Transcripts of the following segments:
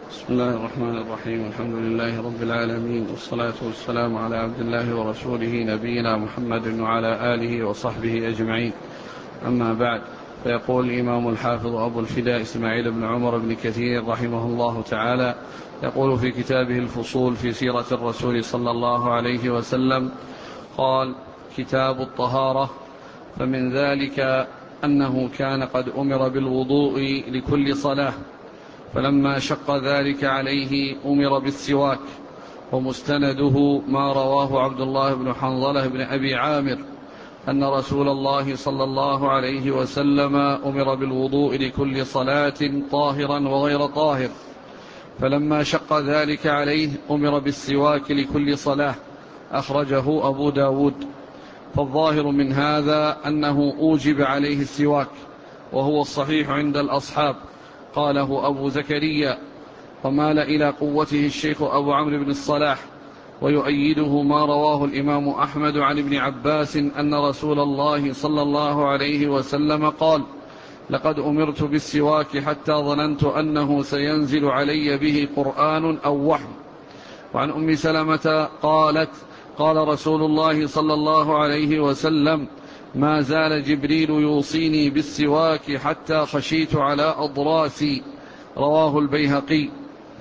بسم الله الرحمن الرحيم. الحمد لله رب العالمين، والصلاة والسلام على عبد الله ورسوله نبينا محمد وعلى آله وصحبه أجمعين. أما بعد، فيقول الإمام الحافظ أبو الفداء إسماعيل بن عمر بن كثير رحمه الله تعالى، يقول في كتابه الفصول في سيرة الرسول صلى الله عليه وسلم، قال: كتاب الطهارة. فمن ذلك أنه كان قد أمر بالوضوء لكل صلاة، فلما شق ذلك عليه أمر بالسواك. ومستنده ما رواه عبد الله بن حنظلة بن أبي عامر أن رسول الله صلى الله عليه وسلم أمر بالوضوء لكل صلاة طاهرا وغير طاهر، فلما شق ذلك عليه أمر بالسواك لكل صلاة. أخرجه أبو داود. فالظاهر من هذا أنه أوجب عليه السواك، وهو الصحيح عند الأصحاب، قاله أبو زكريا. ومال إلى قوته الشيخ أبو عمرو بن الصلاح، ويؤيده ما رواه الإمام أحمد عن ابن عباس أن رسول الله صلى الله عليه وسلم قال: لقد أمرت بالسواك حتى ظننت أنه سينزل علي به قرآن أو وحي. وعن أم سلمة قالت: قال رسول الله صلى الله عليه وسلم: ما زال جبريل يوصيني بالسواك حتى خشيت على أضراسي. رواه البيهقي.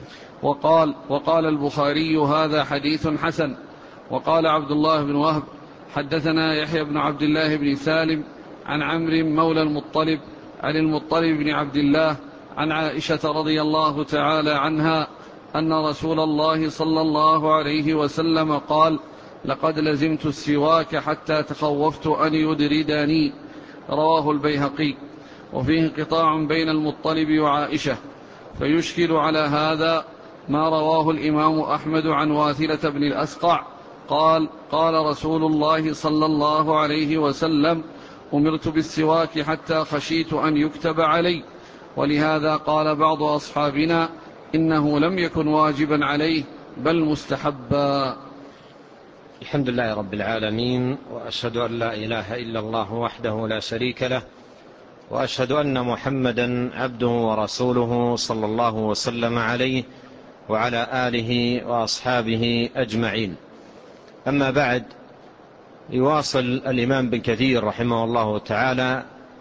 وقال البخاري: هذا حديث حسن. وقال عبد الله بن وهب: حدثنا يحيى بن عبد الله بن سالم عن عمرو مولى المطلب عن المطلب بن عبد الله عن عائشة رضي الله تعالى عنها أن رسول الله صلى الله عليه وسلم قال: لقد لزمت السواك حتى تخوفت أن يدردني. رواه البيهقي. وفيه انقطاع بين المطلب وعائشة، فيشكل على هذا ما رواه الإمام أحمد عن واثلة بن الأسقع قال: قال رسول الله صلى الله عليه وسلم: أمرت بالسواك حتى خشيت أن يكتب علي. ولهذا قال بعض أصحابنا: إنه لم يكن واجبا عليه بل مستحبا. الحمد لله رب العالمين، وأشهد أن لا إله إلا الله وحده لا شريك له، وأشهد أن محمدا عبده ورسوله صلى الله وسلم عليه وعلى آله وأصحابه أجمعين. أما بعد، يواصل الإمام بن كثير رحمه الله تعالى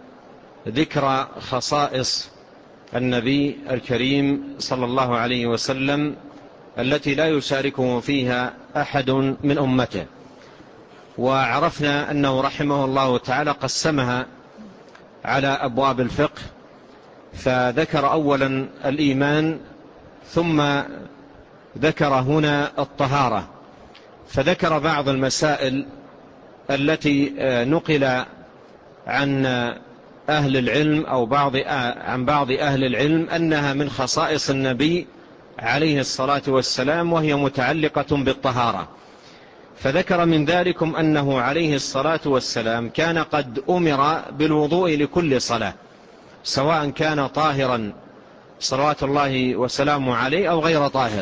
ذكر خصائص النبي الكريم صلى الله عليه وسلم التي لا يشاركه فيها أحد من أمته. وعرفنا أنه رحمه الله تعالى قسمها على أبواب الفقه، فذكر أولا الإيمان، ثم ذكر هنا الطهارة، فذكر بعض المسائل التي نقل عن أهل العلم أو عن بعض أهل العلم أنها من خصائص النبي عليه الصلاة والسلام، وهي متعلقة بالطهارة. فذكر من ذلكم أنه عليه الصلاة والسلام كان قد أمر بالوضوء لكل صلاة، سواء كان طاهرا صلوات الله وسلامه عليه أو غير طاهر،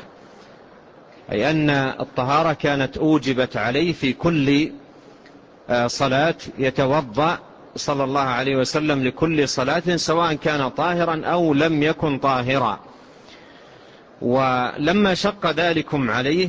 أي أن الطهارة كانت أوجبت عليه في كل صلاة، يتوضأ صلى الله عليه وسلم لكل صلاة سواء كان طاهرا أو لم يكن طاهرا. ولما شق ذلكم عليه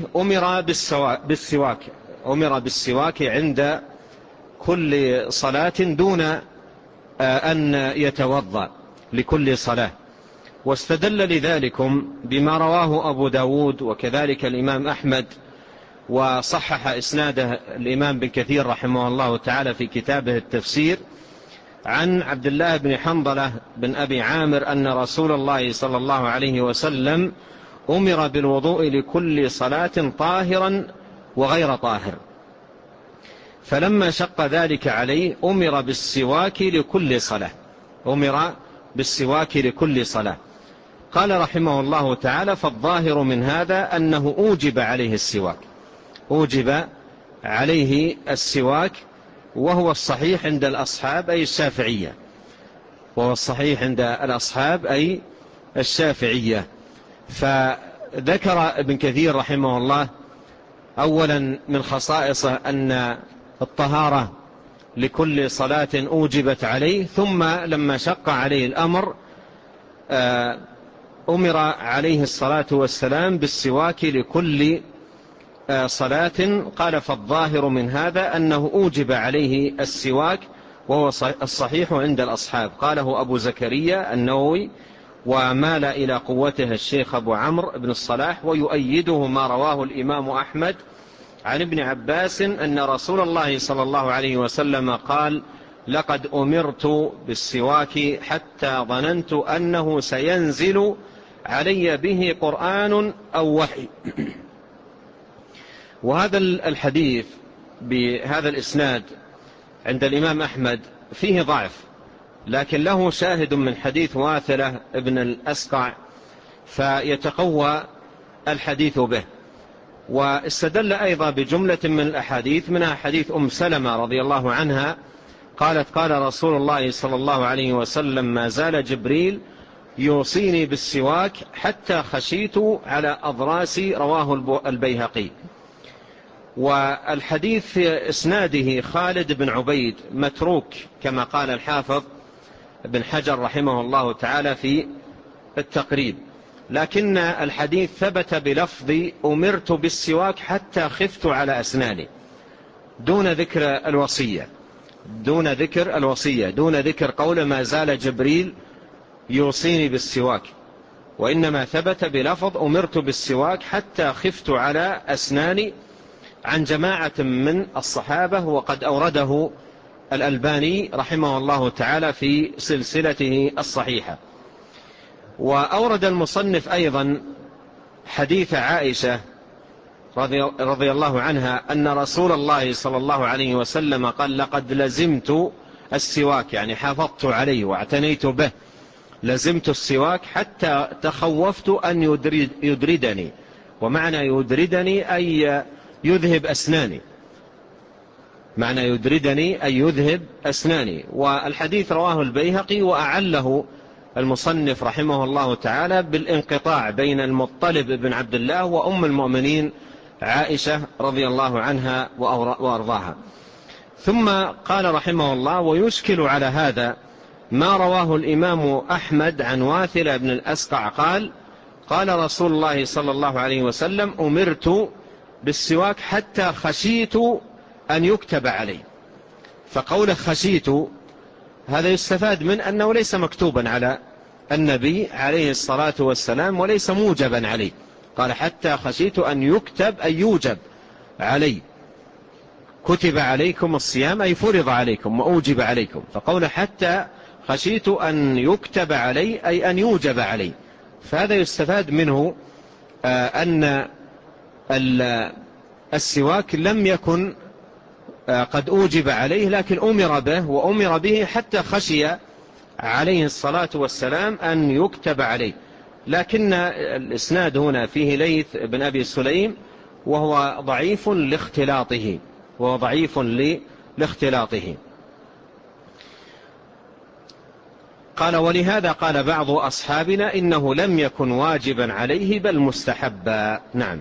أمر بالسواك عند كل صلاة دون أن يتوضأ لكل صلاة. واستدل لذلكم بما رواه أبو داود وكذلك الإمام أحمد، وصحح إسناده الإمام بن كثير رحمه الله تعالى في كتابه التفسير، عن عبد الله بن حنظلة بن أبي عامر أن رسول الله صلى الله عليه وسلم أمر بالوضوء لكل صلاة طاهرا وغير طاهر، فلما شق ذلك عليه أمر بالسواك لكل صلاة. قال رحمه الله تعالى: فالظاهر من هذا أنه أوجب عليه السواك، وهو الصحيح عند الأصحاب أي الشافعية. فذكر ابن كثير رحمه الله أولا من خصائصه أن الطهارة لكل صلاة أوجبت عليه، ثم لما شق عليه الأمر أمر عليه الصلاة والسلام بالسواك لكل صلاة. قال فالظاهر من هذا أنه أوجب عليه السواك، وهو الصحيح عند الأصحاب. قاله أبو زكريا النووي، ومال إلى قوته الشيخ أبو عمرو بن الصلاح، ويؤيده ما رواه الإمام أحمد عن ابن عباس أن رسول الله صلى الله عليه وسلم قال: لقد أمرت بالسواك حتى ظننت أنه سينزل علي به قرآن أو وحي. وهذا الحديث بهذا الإسناد عند الإمام أحمد فيه ضعف، لكن له شاهد من حديث واثلة ابن الأسقع فيتقوى الحديث به. واستدل أيضا بجملة من الأحاديث، منها حديث أم سلمة رضي الله عنها قالت: قال رسول الله صلى الله عليه وسلم: ما زال جبريل يوصيني بالسواك حتى خشيت على أضراسي. رواه البيهقي. والحديث في إسناده خالد بن عبيد متروك كما قال الحافظ ابن حجر رحمه الله تعالى في التقريب، لكن الحديث ثبت بلفظ أمرت بالسواك حتى خفت على أسناني، دون ذكر الوصية، دون ذكر قول ما زال جبريل يوصيني بالسواك، وإنما ثبت بلفظ أمرت بالسواك حتى خفت على أسناني، عن جماعة من الصحابة، وقد أورده الألباني رحمه الله تعالى في سلسلته الصحيحة. وأورد المصنف أيضا حديث عائشة رضي الله عنها أن رسول الله صلى الله عليه وسلم قال: لقد لزمت السواك، يعني حافظت عليه واعتنيت به، لزمت السواك حتى تخوفت أن يدردني. ومعنى يدردني أي يذهب أسناني، معنى يدردني أي يذهب أسناني. والحديث رواه البيهقي، وأعله المصنف رحمه الله تعالى بالانقطاع بين المطلب بن عبد الله وأم المؤمنين عائشة رضي الله عنها وأرضاها. ثم قال رحمه الله: ويشكل على هذا ما رواه الإمام أحمد عن واثلة بن الأسقع قال: قال رسول الله صلى الله عليه وسلم: أمرت بالسواك حتى خشيت أن يكتب علي. فقول خشيت هذا يستفاد من أنه ليس مكتوبا على النبي عليه الصلاة والسلام، وليس موجبا عليه. قال: حتى خشيت أن يكتب أي يوجب علي، كتب عليكم الصيام أي فرض عليكم وأوجب عليكم. فقول حتى خشيت أن يكتب علي أي أن يوجب علي. فهذا يستفاد منه أن السواك لم يكن قد أوجب عليه، لكن أمر به، وأمر به حتى خشي عليه الصلاة والسلام أن يكتب عليه. لكن الإسناد هنا فيه ليث بن أبي سليم، وهو ضعيف لاختلاطه. قال: ولهذا قال بعض أصحابنا إنه لم يكن واجبا عليه بل مستحبا. نعم.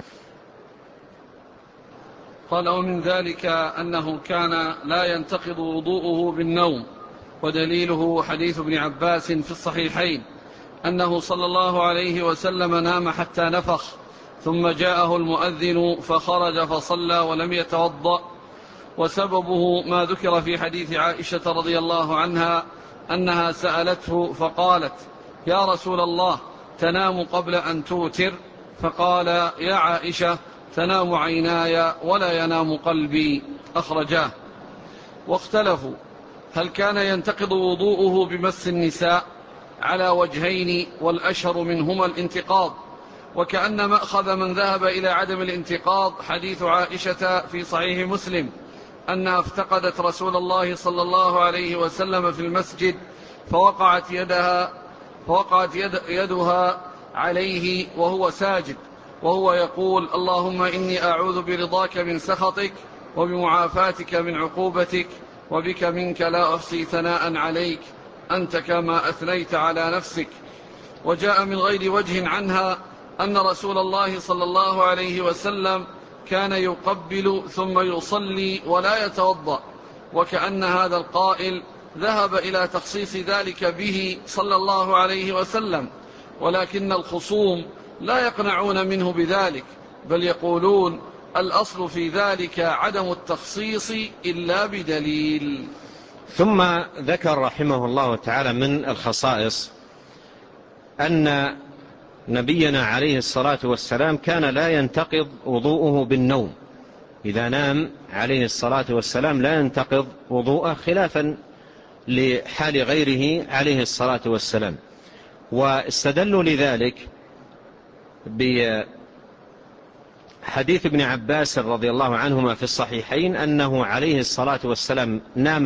قال: ومن ذلك أنه كان لا ينتقض وضوءه بالنوم، ودليله حديث ابن عباس في الصحيحين أنه صلى الله عليه وسلم نام حتى نفخ، ثم جاءه المؤذن فخرج فصلى ولم يتوضأ. وسببه ما ذكر في حديث عائشة رضي الله عنها أنها سألته فقالت: يا رسول الله، تنام قبل أن توتر؟ فقال: يا عائشة، تنام عيناي ولا ينام قلبي. أخرجاه. واختلفوا هل كان ينتقض وضوءه بمس النساء على وجهين، والأشهر منهما الانتقاض. وكأن مأخذ من ذهب إلى عدم الانتقاض حديث عائشة في صحيح مسلم أنها افتقدت رسول الله صلى الله عليه وسلم في المسجد، فوقعت يدها عليه وهو ساجد، وهو يقول: اللهم إني أعوذ برضاك من سخطك وبمعافاتك من عقوبتك، وبك منك لا أحصي ثناء عليك، أنت كما أثنيت على نفسك. وجاء من غير وجه عنها أن رسول الله صلى الله عليه وسلم كان يقبل ثم يصلي ولا يتوضأ، وكأن هذا القائل ذهب إلى تخصيص ذلك به صلى الله عليه وسلم، ولكن الخصوم لا يقنعون منه بذلك، بل يقولون الأصل في ذلك عدم التخصيص إلا بدليل. ثم ذكر رحمه الله تعالى من الخصائص أن نبينا عليه الصلاة والسلام كان لا ينتقض وضوءه بالنوم، إذا نام عليه الصلاة والسلام لا ينتقض وضوءه، خلافا لحال غيره عليه الصلاة والسلام. واستدلوا لذلك بحديث ابن عباس رضي الله عنهما في الصحيحين أنه عليه الصلاة والسلام نام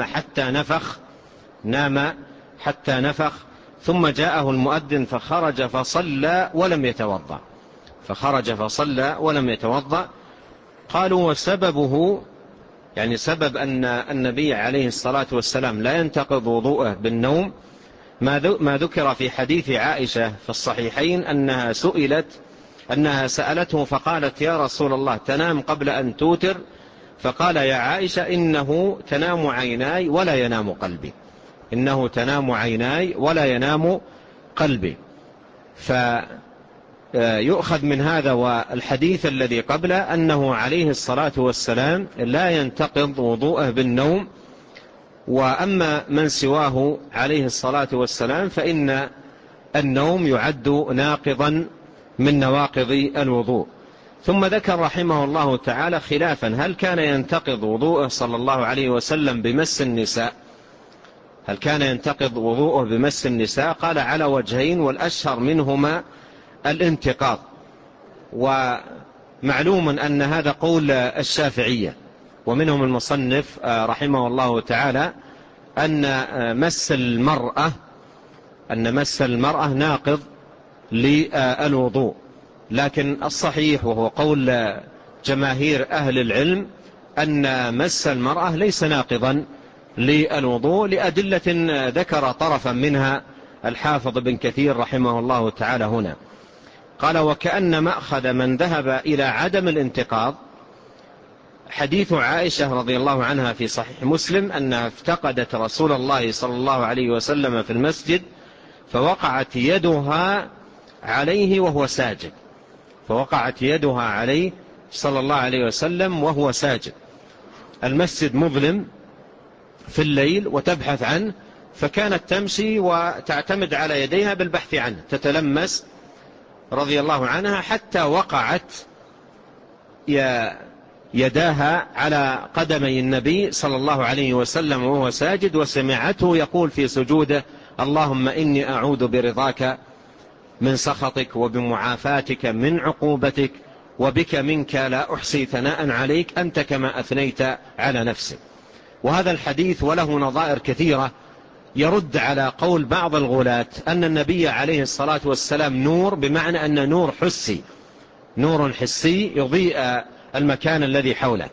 حتى نفخ ثم جاءه المؤذن فخرج فصلى ولم يتوضأ. قالوا وسببه، يعني سبب أن النبي عليه الصلاة والسلام لا ينتقض وضوءه بالنوم، ما ذكر في حديث عائشة في الصحيحين أنها سألته فقالت يا رسول الله تنام قبل أن توتر؟ فقال يا عائشة إنه تنام عيناي ولا ينام قلبي. فيؤخذ من هذا والحديث الذي قبله أنه عليه الصلاة والسلام لا ينتقض وضوءه بالنوم، وأما من سواه عليه الصلاة والسلام فإن النوم يعد ناقضا من نواقض الوضوء. ثم ذكر رحمه الله تعالى خلافا، هل كان ينتقض وضوءه صلى الله عليه وسلم بمس النساء؟ قال على وجهين، والأشهر منهما الانتقاض، ومعلوم أن هذا قول الشافعية، ومنهم المصنف رحمه الله تعالى أن مس المرأة ناقض للوضوء، لكن الصحيح وهو قول جماهير أهل العلم أن مس المرأة ليس ناقضا للوضوء، لأدلة ذكر طرفا منها الحافظ بن كثير رحمه الله تعالى هنا. قال وكأن مأخذ من ذهب إلى عدم الانتقاض حديث عائشة رضي الله عنها في صحيح مسلم أنها افتقدت رسول الله صلى الله عليه وسلم في المسجد فوقعت يدها عليه صلى الله عليه وسلم وهو ساجد. المسجد مظلم في الليل وتبحث عنه، فكانت تمشي وتعتمد على يديها بالبحث عنه، تتلمس رضي الله عنها حتى وقعت يداها على قدمي النبي صلى الله عليه وسلم وهو ساجد، وسمعته يقول في سجوده اللهم إني أعوذ برضاك من سخطك وبمعافاتك من عقوبتك وبك منك لا أحصي ثناء عليك أنت كما أثنيت على نفسك. وهذا الحديث وله نظائر كثيرة يرد على قول بعض الغلاة أن النبي عليه الصلاة والسلام نور، بمعنى أن نور حسي يضيء المكان الذي حوله.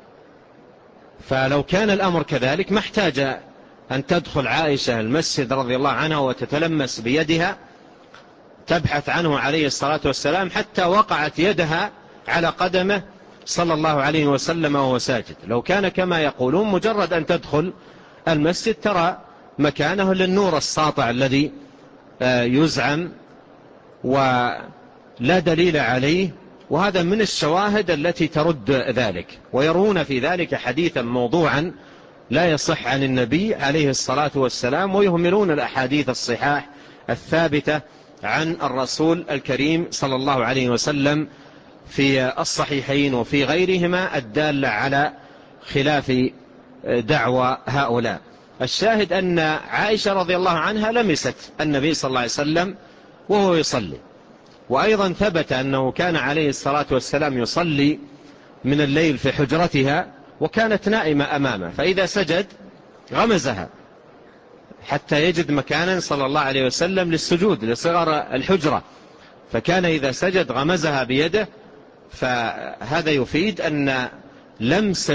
فلو كان الأمر كذلك ما احتاج أن تدخل عائشة المسجد رضي الله عنها وتتلمس بيدها تبحث عنه عليه الصلاة والسلام حتى وقعت يدها على قدمه صلى الله عليه وسلم وهو ساجد. لو كان كما يقولون مجرد أن تدخل المسجد ترى مكانه للنور الساطع الذي يزعم ولا دليل عليه، وهذا من الشواهد التي ترد ذلك، ويرون في ذلك حديثا موضوعا لا يصح عن النبي عليه الصلاة والسلام، ويهملون الأحاديث الصحاح الثابتة عن الرسول الكريم صلى الله عليه وسلم في الصحيحين وفي غيرهما الدالة على خلاف دعوى هؤلاء. الشاهد أن عائشة رضي الله عنها لمست النبي صلى الله عليه وسلم وهو يصلي، وأيضا ثبت أنه كان عليه الصلاة والسلام يصلي من الليل في حجرتها وكانت نائمة أمامه، فإذا سجد غمزها حتى يجد مكانا صلى الله عليه وسلم للسجود لصغر الحجرة، فكان إذا سجد غمزها بيده. فهذا يفيد أن لمس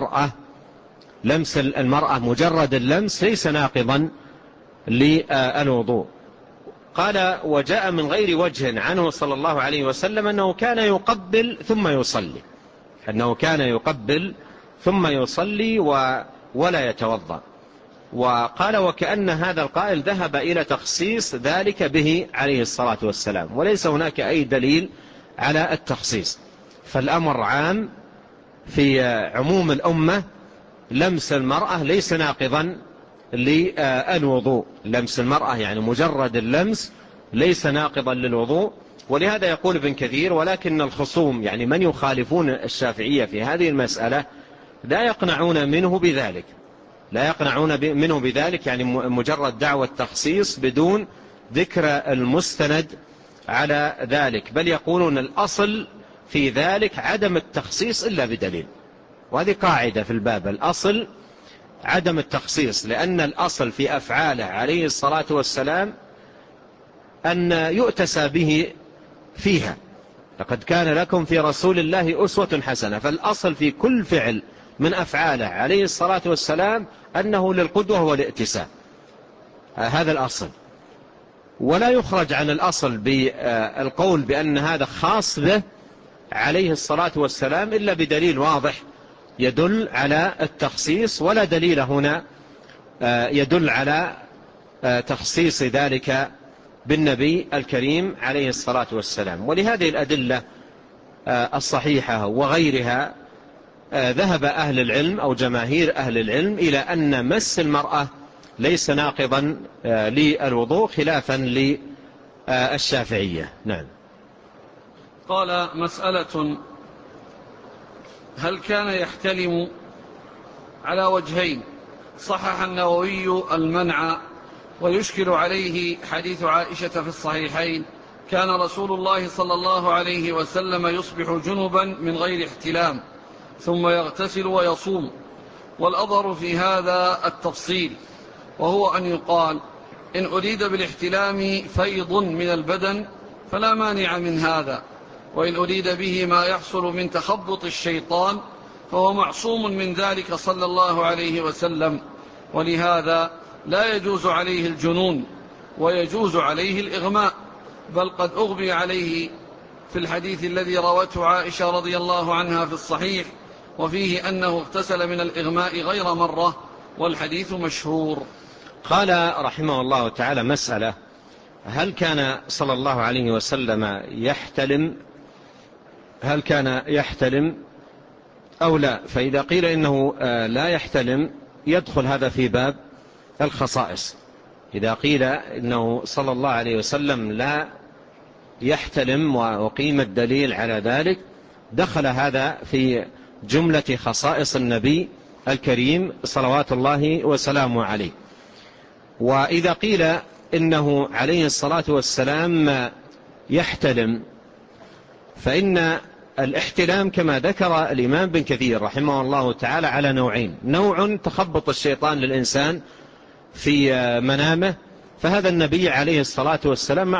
المرأة مجرد اللمس ليس ناقضا للوضوء. قال وجاء من غير وجه عنه صلى الله عليه وسلم أنه كان يقبل ثم يصلي ولا يتوضأ. وقال وكأن هذا القائل ذهب إلى تخصيص ذلك به عليه الصلاة والسلام، وليس هناك أي دليل على التخصيص، فالأمر عام في عموم الأمة. لمس المرأة ليس ناقضا للوضوء، لمس المرأة يعني مجرد اللمس ليس ناقضا للوضوء. ولهذا يقول ابن كثير ولكن الخصوم يعني من يخالفون الشافعية في هذه المسألة لا يقنعون منه بذلك، لا يقنعون منه بذلك، يعني مجرد دعوة تخصيص بدون ذكر المستند على ذلك، بل يقولون الأصل في ذلك عدم التخصيص إلا بدليل. وهذه قاعدة في الباب، الأصل عدم التخصيص، لأن الأصل في أفعاله عليه الصلاة والسلام أن يؤتسى به فيها. لقد كان لكم في رسول الله أسوة حسنة، فالأصل في كل فعل من أفعاله عليه الصلاة والسلام أنه للقدوة والائتساء، هذا الأصل. ولا يخرج عن الأصل بالقول بأن هذا خاص به عليه الصلاة والسلام إلا بدليل واضح يدل على التخصيص، ولا دليل هنا يدل على تخصيص ذلك بالنبي الكريم عليه الصلاة والسلام. ولهذه الأدلة الصحيحة وغيرها ذهب أهل العلم أو جماهير أهل العلم إلى أن مس المرأة ليس ناقضا للوضوء خلافا للشافعية. نعم. قال: مسألة: هل كان يحتلم على وجهين؟ صحح النووي المنع، ويشكل عليه حديث عائشة في الصحيحين: كان رسول الله صلى الله عليه وسلم يصبح جنبا من غير احتلام ثم يغتسل ويصوم. والأظهر في هذا التفصيل، وهو أن يقال إن أريد بالاحتلام فيض من البدن فلا مانع من هذا، وإن أريد به ما يحصل من تخبط الشيطان فهو معصوم من ذلك صلى الله عليه وسلم، ولهذا لا يجوز عليه الجنون ويجوز عليه الإغماء، بل قد أغمي عليه في الحديث الذي روته عائشة رضي الله عنها في الصحيح، وفيه أنه اغتسل من الإغماء غير مرة، والحديث مشهور. قال رحمه الله تعالى: مسألة: هل كان صلى الله عليه وسلم يحتلم؟ هل كان يحتلم أو لا؟ فإذا قيل إنه لا يحتلم يدخل هذا في باب الخصائص. إذا قيل إنه صلى الله عليه وسلم لا يحتلم وقيم الدليل على ذلك دخل هذا في جملة خصائص النبي الكريم صلوات الله وسلامه عليه. وإذا قيل إنه عليه الصلاة والسلام يحتلم فإن الاحتلام كما ذكر الإمام بن كثير رحمه الله تعالى على نوعين: نوع تخبط الشيطان للإنسان في منامه، فهذا النبي عليه الصلاة والسلام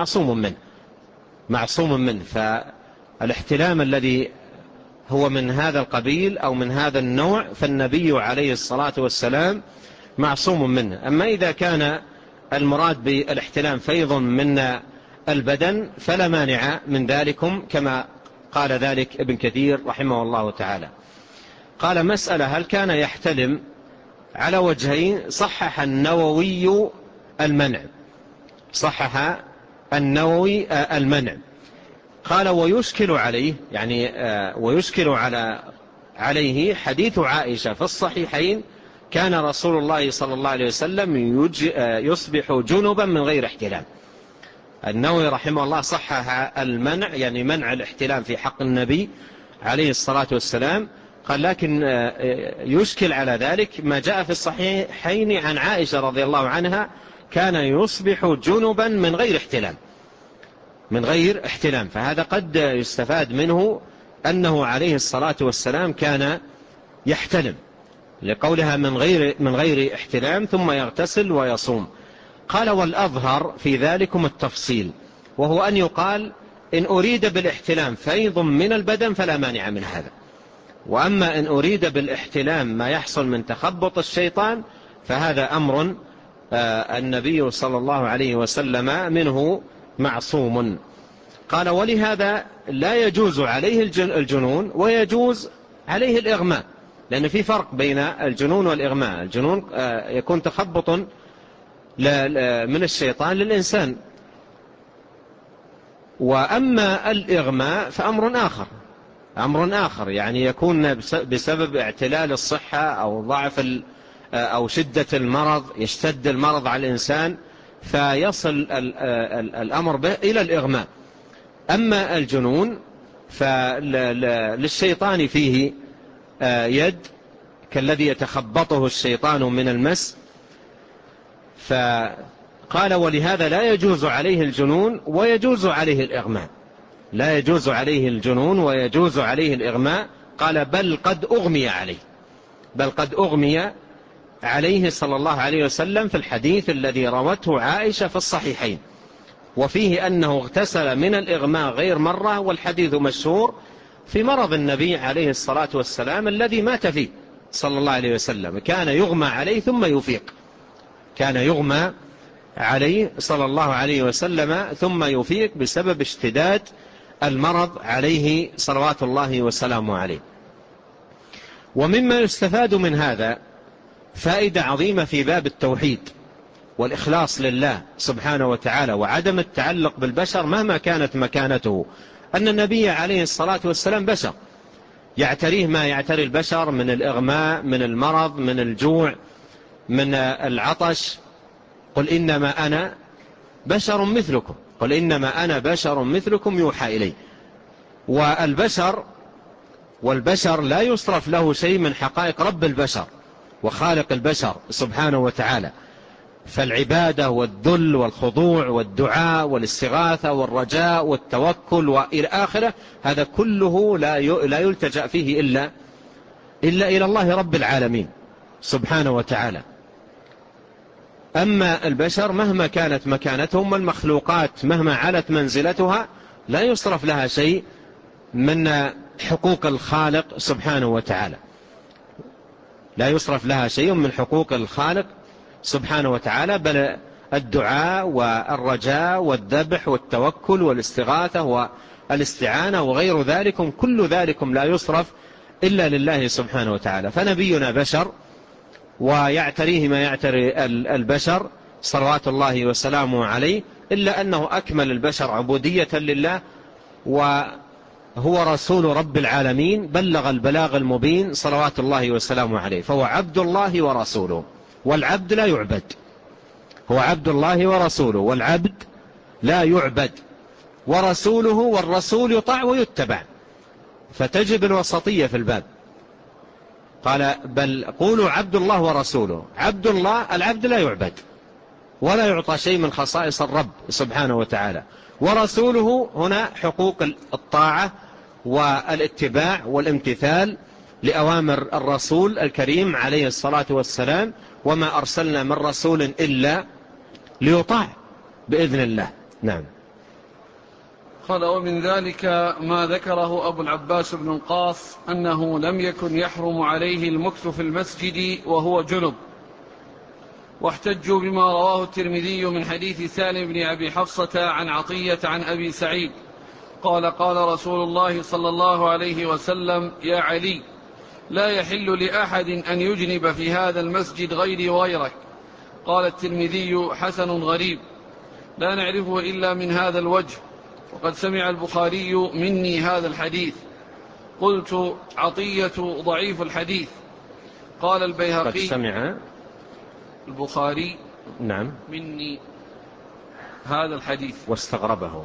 معصوم منه، فالاحتلام الذي هو من هذا القبيل أو من هذا النوع فالنبي عليه الصلاة والسلام معصوم منه. أما إذا كان المراد بالاحتلام فيض من البدن فلا مانع من ذلكم، كما قال ذلك ابن كثير رحمه الله تعالى. قال: مسألة: هل كان يحتلم على وجهين؟ صحح النووي المنع، صحح النووي المنع. قال: ويشكل عليه، يعني ويشكل عليه حديث عائشة في الصحيحين: كان رسول الله صلى الله عليه وسلم يصبح جنبا من غير احتلام. النووي رحمه الله صحح المنع، يعني منع الاحتلام في حق النبي عليه الصلاة والسلام. قال: لكن يشكل على ذلك ما جاء في الصحيحين عن عائشة رضي الله عنها: كان يصبح جنبا من غير احتلام، فهذا قد يستفاد منه أنه عليه الصلاة والسلام كان يحتلم، لقولها من غير احتلام ثم يغتسل ويصوم. قال: والأظهر في ذلكم التفصيل، وهو أن يقال إن أريد بالاحتلام فيض من البدن فلا مانع من هذا، وأما إن أريد بالاحتلام ما يحصل من تخبط الشيطان فهذا أمر النبي صلى الله عليه وسلم منه معصوم. قال: ولهذا لا يجوز عليه الجنون ويجوز عليه الإغماء، لأن في فرق بين الجنون والإغماء. الجنون يكون تخبط من الشيطان للإنسان، وأما الإغماء أمر آخر، يعني يكون بسبب اعتلال الصحة أو ضعف أو شدة المرض، يشتد المرض على الإنسان فيصل الأمر به إلى الإغماء. أما الجنون فللشيطان فيه يد كالذي يتخبطه الشيطان من المس، فقال ولهذا لا يجوز عليه الجنون ويجوز عليه الإغماء. لا يجوز عليه الجنون ويجوز عليه الإغماء. قال بل قد أغمي عليه صلى الله عليه وسلم في الحديث الذي روته عائشة في الصحيحين، وفيه أنه اغتسل من الإغماء غير مرة، والحديث مشهور في مرض النبي عليه الصلاة والسلام الذي مات فيه صلى الله عليه وسلم. كان يغمى عليه ثم يفيق، كان يغمى عليه صلى الله عليه وسلم ثم يفيق بسبب اشتداد المرض عليه صلوات الله وسلامه عليه. ومما يستفاد من هذا فائدة عظيمة في باب التوحيد والإخلاص لله سبحانه وتعالى وعدم التعلق بالبشر مهما كانت مكانته. أن النبي عليه الصلاة والسلام بشر، يعتريه ما يعتري البشر من الإغماء، من المرض، من الجوع، من العطش. قل إنما أنا بشر مثلكم، قل إنما أنا بشر مثلكم يوحى إلي. والبشر لا يصرف له شيء من حقائق رب البشر وخالق البشر سبحانه وتعالى. فالعبادة والذل والخضوع والدعاء والاستغاثة والرجاء والتوكل وإلى آخره، هذا كله لا يلتجأ فيه إلا إلى الله رب العالمين سبحانه وتعالى. أما البشر مهما كانت مكانتهم والمخلوقات مهما علت منزلتها لا يصرف لها شيء من حقوق الخالق سبحانه وتعالى، لا يصرف لها شيء من حقوق الخالق سبحانه وتعالى، بل الدعاء والرجاء والذبح والتوكل والاستغاثة والاستعانة وغير ذلك، كل ذلك لا يصرف إلا لله سبحانه وتعالى. فنبينا بشر ويعتريه ما يعتري البشر صلوات الله وسلامه عليه، إلا أنه أكمل البشر عبودية لله، وهو رسول رب العالمين، بلغ البلاغ المبين صلوات الله وسلامه عليه. فهو عبد الله ورسوله، والعبد لا يعبد. هو عبد الله ورسوله، والعبد لا يعبد، ورسوله والرسول يطاع ويتبع، فتجب الوسطية في الباب. قال بل قولوا عبد الله ورسوله. عبد الله، العبد لا يعبد ولا يعطى شيء من خصائص الرب سبحانه وتعالى. ورسوله هنا حقوق الطاعة والاتباع والامتثال لأوامر الرسول الكريم عليه الصلاة والسلام، وما أرسلنا من رسول إلا ليطاع بإذن الله. نعم. قال ومن ذلك ما ذكره أبو العباس بن القاص أنه لم يكن يحرم عليه المكث في المسجد وهو جنب، واحتجوا بما رواه الترمذي من حديث سالم بن أبي حفصة عن عطية عن أبي سعيد قال قال رسول الله صلى الله عليه وسلم يا علي لا يحل لأحد أن يجنب في هذا المسجد غيري وغيرك. قال الترمذي حسن غريب لا نعرفه إلا من هذا الوجه، وقد سمع البخاري مني هذا الحديث. قلت عطية ضعيف الحديث. قال البيهقي قد سمع البخاري نعم مني هذا الحديث واستغربه.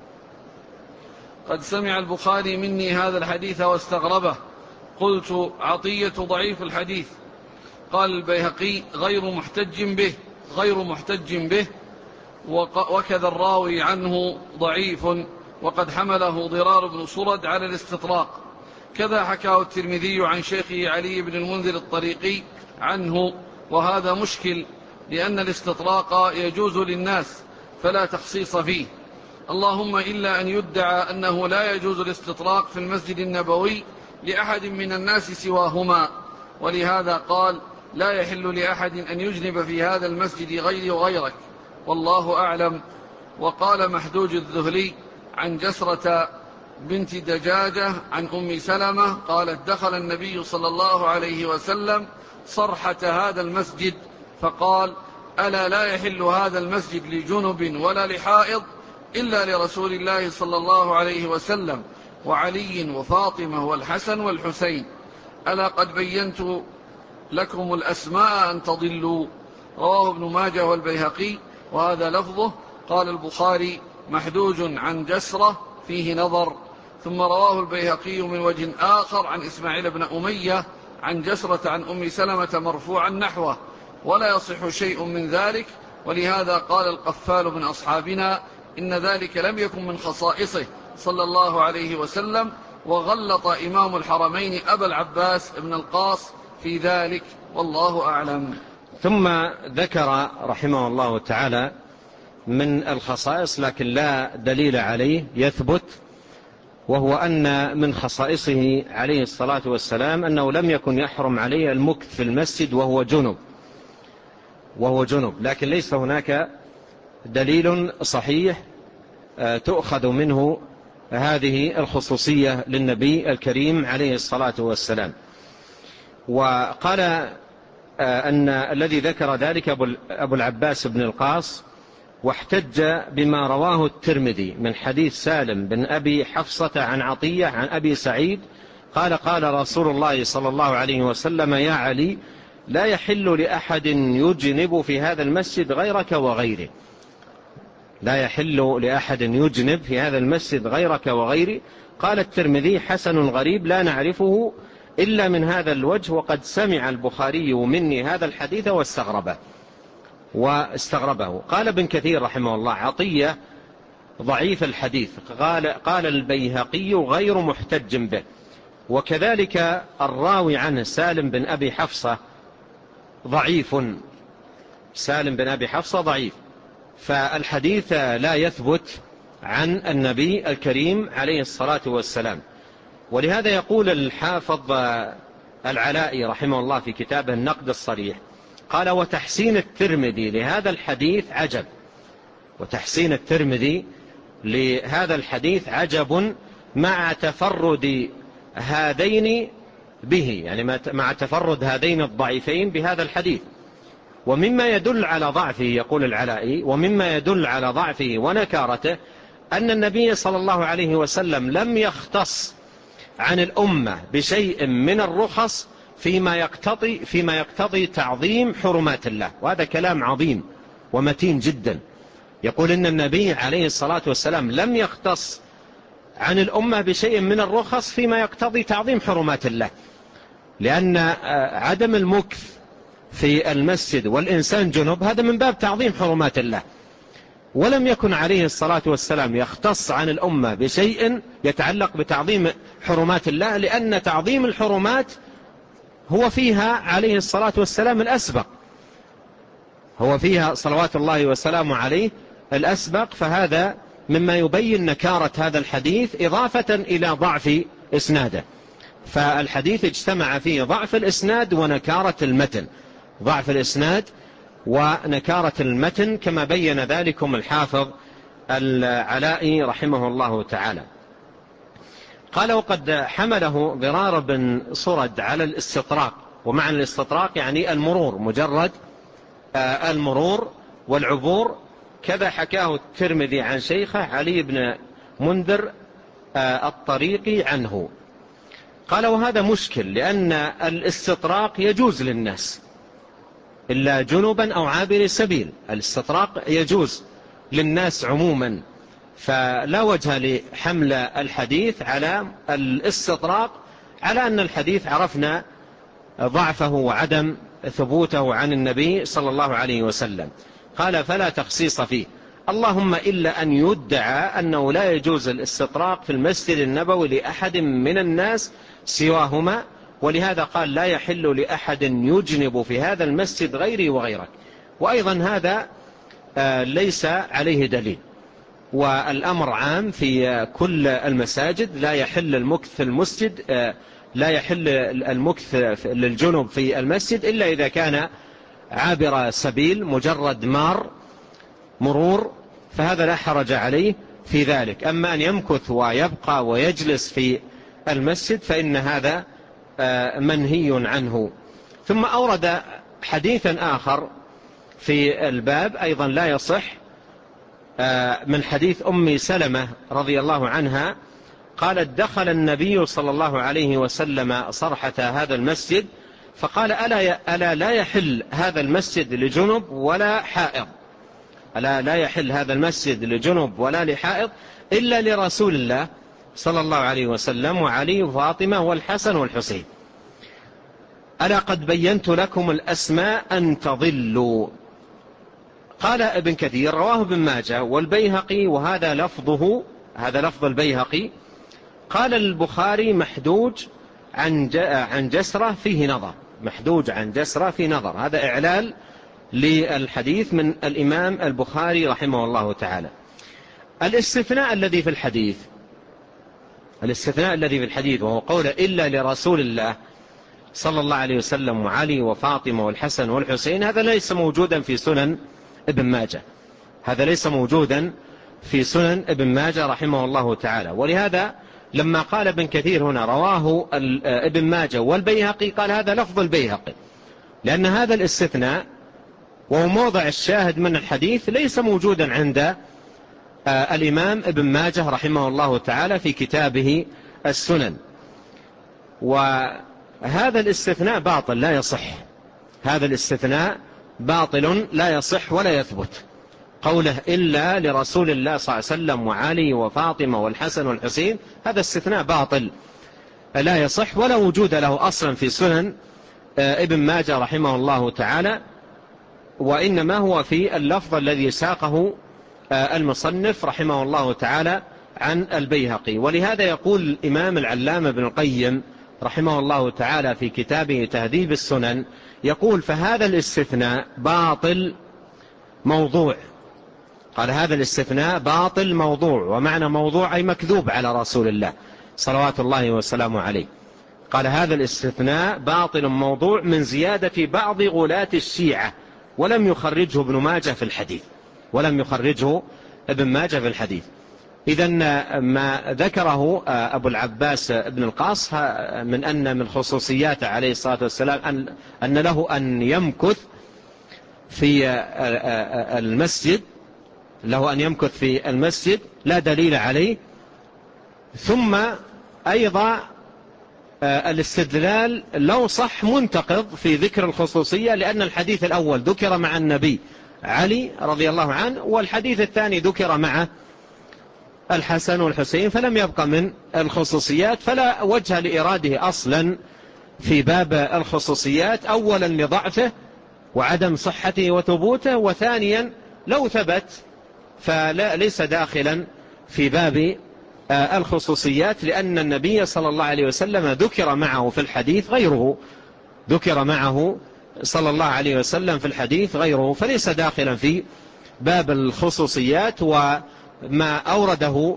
قد سمع البخاري مني هذا الحديث واستغربه. قلت عطية ضعيف الحديث. قال البيهقي غير محتج به وكذا الراوي عنه ضعيف، وقد حمله ضرار بن صرد على الاستطراق. كذا حكاه الترمذي عن شيخه علي بن المنذر الطريقي عنه، وهذا مشكل لأن الاستطراق يجوز للناس فلا تخصيص فيه، اللهم إلا أن يدعى أنه لا يجوز الاستطراق في المسجد النبوي لأحد من الناس سواهما، ولهذا قال لا يحل لأحد أن يجنب في هذا المسجد غيري وغيرك والله أعلم. وقال محدوج الذهلي عن جسرة بنت دجاجة عن أم سلمة قالت دخل النبي صلى الله عليه وسلم صرحة هذا المسجد فقال ألا لا يحل هذا المسجد لجنب ولا لحائض إلا لرسول الله صلى الله عليه وسلم وعلي وفاطمة والحسن والحسين، ألا قد بينت لكم الأسماء أن تضلوا. رواه ابن ماجه والبيهقي وهذا لفظه. قال البخاري محدوج عن جسرة فيه نظر. ثم رواه البيهقي من وجه آخر عن إسماعيل بن أمية عن جسرة عن أم سلمة مرفوعا نحوه، ولا يصح شيء من ذلك. ولهذا قال القفال من أصحابنا إن ذلك لم يكن من خصائصه صلى الله عليه وسلم، وغلط إمام الحرمين أبا العباس ابن القاص في ذلك، والله أعلم. ثم ذكر رحمه الله تعالى من الخصائص لكن لا دليل عليه يثبت، وهو أن من خصائصه عليه الصلاة والسلام أنه لم يكن يحرم عليه المكث في المسجد وهو جنب، لكن ليس هناك دليل صحيح تؤخذ منه هذه الخصوصية للنبي الكريم عليه الصلاة والسلام. وقال أن الذي ذكر ذلك أبو العباس بن القاص، واحتج بما رواه الترمذي من حديث سالم بن أبي حفصة عن عطية عن أبي سعيد قال قال رسول الله صلى الله عليه وسلم يا علي لا يحل لأحد يجنب في هذا المسجد غيرك وغيره. لا يحل لأحد يجنب في هذا المسجد غيرك وغيري. قال الترمذي حسن غريب لا نعرفه إلا من هذا الوجه، وقد سمع البخاري مني هذا الحديث واستغربه. قال ابن كثير رحمه الله عطية ضعيف الحديث. قال البيهقي غير محتج به، وكذلك الراوي عنه سالم بن أبي حفصة ضعيف. سالم بن أبي حفصة ضعيف، فالحديث لا يثبت عن النبي الكريم عليه الصلاة والسلام. ولهذا يقول الحافظ العلائي رحمه الله في كتابه النقد الصريح قال وتحسين الترمذي لهذا الحديث عجب. وتحسين الترمذي لهذا الحديث عجب مع تفرد هذين به، يعني مع تفرد هذين الضعيفين بهذا الحديث. ومما يدل على ضعفه يقول العلائي ومما يدل على ضعفه ونكارته أن النبي صلى الله عليه وسلم لم يختص عن الأمة بشيء من الرخص فيما يقتضي تعظيم حرمات الله. وهذا كلام عظيم ومتين جدا. يقول إن النبي عليه الصلاة والسلام لم يختص عن الأمة بشيء من الرخص فيما يقتضي تعظيم حرمات الله، لأن عدم المكث في المسجد والإنسان جنب هذا من باب تعظيم حرمات الله. ولم يكن عليه الصلاة والسلام يختص عن الأمة بشيء يتعلق بتعظيم حرمات الله، لأن تعظيم الحرمات هو فيها عليه الصلاة والسلام الأسبق، هو فيها صلوات الله وسلامه عليه الأسبق. فهذا مما يبين نكارة هذا الحديث إضافة إلى ضعف إسناده. فالحديث اجتمع فيه ضعف الإسناد ونكارة المتن، ضعف الإسناد ونكارة المتن كما بين ذلكم الحافظ العلائي رحمه الله تعالى. قال وقد حمله ضرار بن صرد على الاستطراق، ومعنى الاستطراق يعني المرور، مجرد المرور والعبور. كذا حكاه الترمذي عن شيخه علي بن منذر الطريقي عنه. قال وهذا مشكل لأن الاستطراق يجوز للناس إلا جنبا أو عابر سبيل. الاستطراق يجوز للناس عموما، فلا وجه لحمل الحديث على الاستطراق، على أن الحديث عرفنا ضعفه وعدم ثبوته عن النبي صلى الله عليه وسلم. قال فلا تخصيص فيه، اللهم إلا أن يدعى أنه لا يجوز الاستطراق في المسجد النبوي لأحد من الناس سواهما، ولهذا قال لا يحل لأحد يجنب في هذا المسجد غيري وغيرك. وأيضا هذا ليس عليه دليل، والأمر عام في كل المساجد. لا يحل المكث في المسجد، لا يحل المكث للجنب في المسجد إلا إذا كان عابر سبيل، مجرد مرور، فهذا لا حرج عليه في ذلك. أما أن يمكث ويبقى ويجلس في المسجد فإن هذا منهي عنه. ثم أورد حديثا آخر في الباب أيضا لا يصح، من حديث أم سلمة رضي الله عنها قالت: دخل النبي صلى الله عليه وسلم صرحة هذا المسجد فقال: ألا لا يحل هذا المسجد لجنب ولا حائض، ألا لا يحل هذا المسجد لجنب ولا لحائض إلا لرسول الله صلى الله عليه وسلم وعلي وفاطمة والحسن والحسين، ألا قد بينت لكم الأسماء أن تضلوا. قال ابن كثير: رواه ابن ماجه والبيهقي وهذا لفظه، هذا لفظ البيهقي. قال البخاري: محدوج عن جسرة فيه نظر، محدوج عن جسرة فيه نظر. هذا إعلال للحديث من الإمام البخاري رحمه الله تعالى. الاستثناء الذي في الحديث وهو قول إلا لرسول الله صلى الله عليه وسلم وعلي وفاطمة والحسن والحسين، هذا ليس موجودا في سنن ابن ماجه، هذا ليس موجودا في سنن ابن ماجه رحمه الله تعالى. ولهذا لما قال ابن كثير هنا رواه ابن ماجه والبيهقي قال هذا لفظ البيهقي، لأن هذا الاستثناء وهو موضع الشاهد من الحديث ليس موجودا عند الإمام ابن ماجه رحمه الله تعالى في كتابه السنن. وهذا الاستثناء باطل لا يصح، هذا الاستثناء باطل لا يصح ولا يثبت. قوله إلا لرسول الله صلى الله عليه وسلم وعلي وفاطمة والحسن والحسين، هذا استثناء باطل لا يصح ولا وجود له أصلا في سنن ابن ماجه رحمه الله تعالى، وإنما هو في اللفظ الذي ساقه المصنف رحمه الله تعالى عن البيهقي. ولهذا يقول الإمام العلامة ابن القيم رحمه الله تعالى في كتابه تهذيب السنن، يقول: فهذا الاستثناء باطل موضوع. قال: هذا الاستثناء باطل موضوع، ومعنى موضوع أي مكذوب على رسول الله صلوات الله وسلامه عليه. قال: هذا الاستثناء باطل موضوع من زيادة بعض غلاة الشيعة، ولم يخرجه ابن ماجه في الحديث، ولم يخرجه ابن ماجه في الحديث. إذن ما ذكره أبو العباس ابن القاص من أن من خصوصيات عليه الصلاة والسلام أن له أن يمكث في المسجد، له أن يمكث في المسجد لا دليل عليه. ثم أيضا الاستدلال لو صح منتقض في ذكر الخصوصية، لأن الحديث الأول ذكر مع النبي علي رضي الله عنه، والحديث الثاني ذكر مع الحسن والحسين، فلم يبقى من الخصوصيات، فلا وجه لإراده أصلا في باب الخصوصيات، أولا لضعفه وعدم صحته وثبوته، وثانيا لو ثبت فليس داخلا في باب الخصوصيات، لأن النبي صلى الله عليه وسلم ذكر معه في الحديث غيره، ذكر معه صلى الله عليه وسلم في الحديث غيره، فليس داخلا في باب الخصوصيات. وما أورده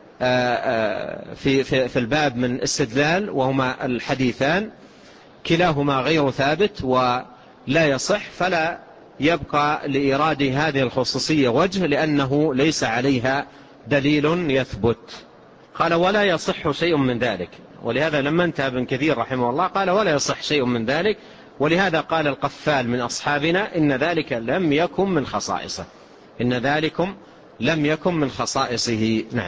في الباب من استدلال وهما الحديثان كلاهما غير ثابت ولا يصح، فلا يبقى لإيراد هذه الخصوصية وجه، لأنه ليس عليها دليل يثبت. قال: ولا يصح شيء من ذلك. ولهذا لما انتهى ابن كثير رحمه الله قال: ولا يصح شيء من ذلك. ولهذا قال القفال من أصحابنا: إن ذلك لم يكن من خصائصه، إن ذلكم لم يكن من خصائصه. نعم.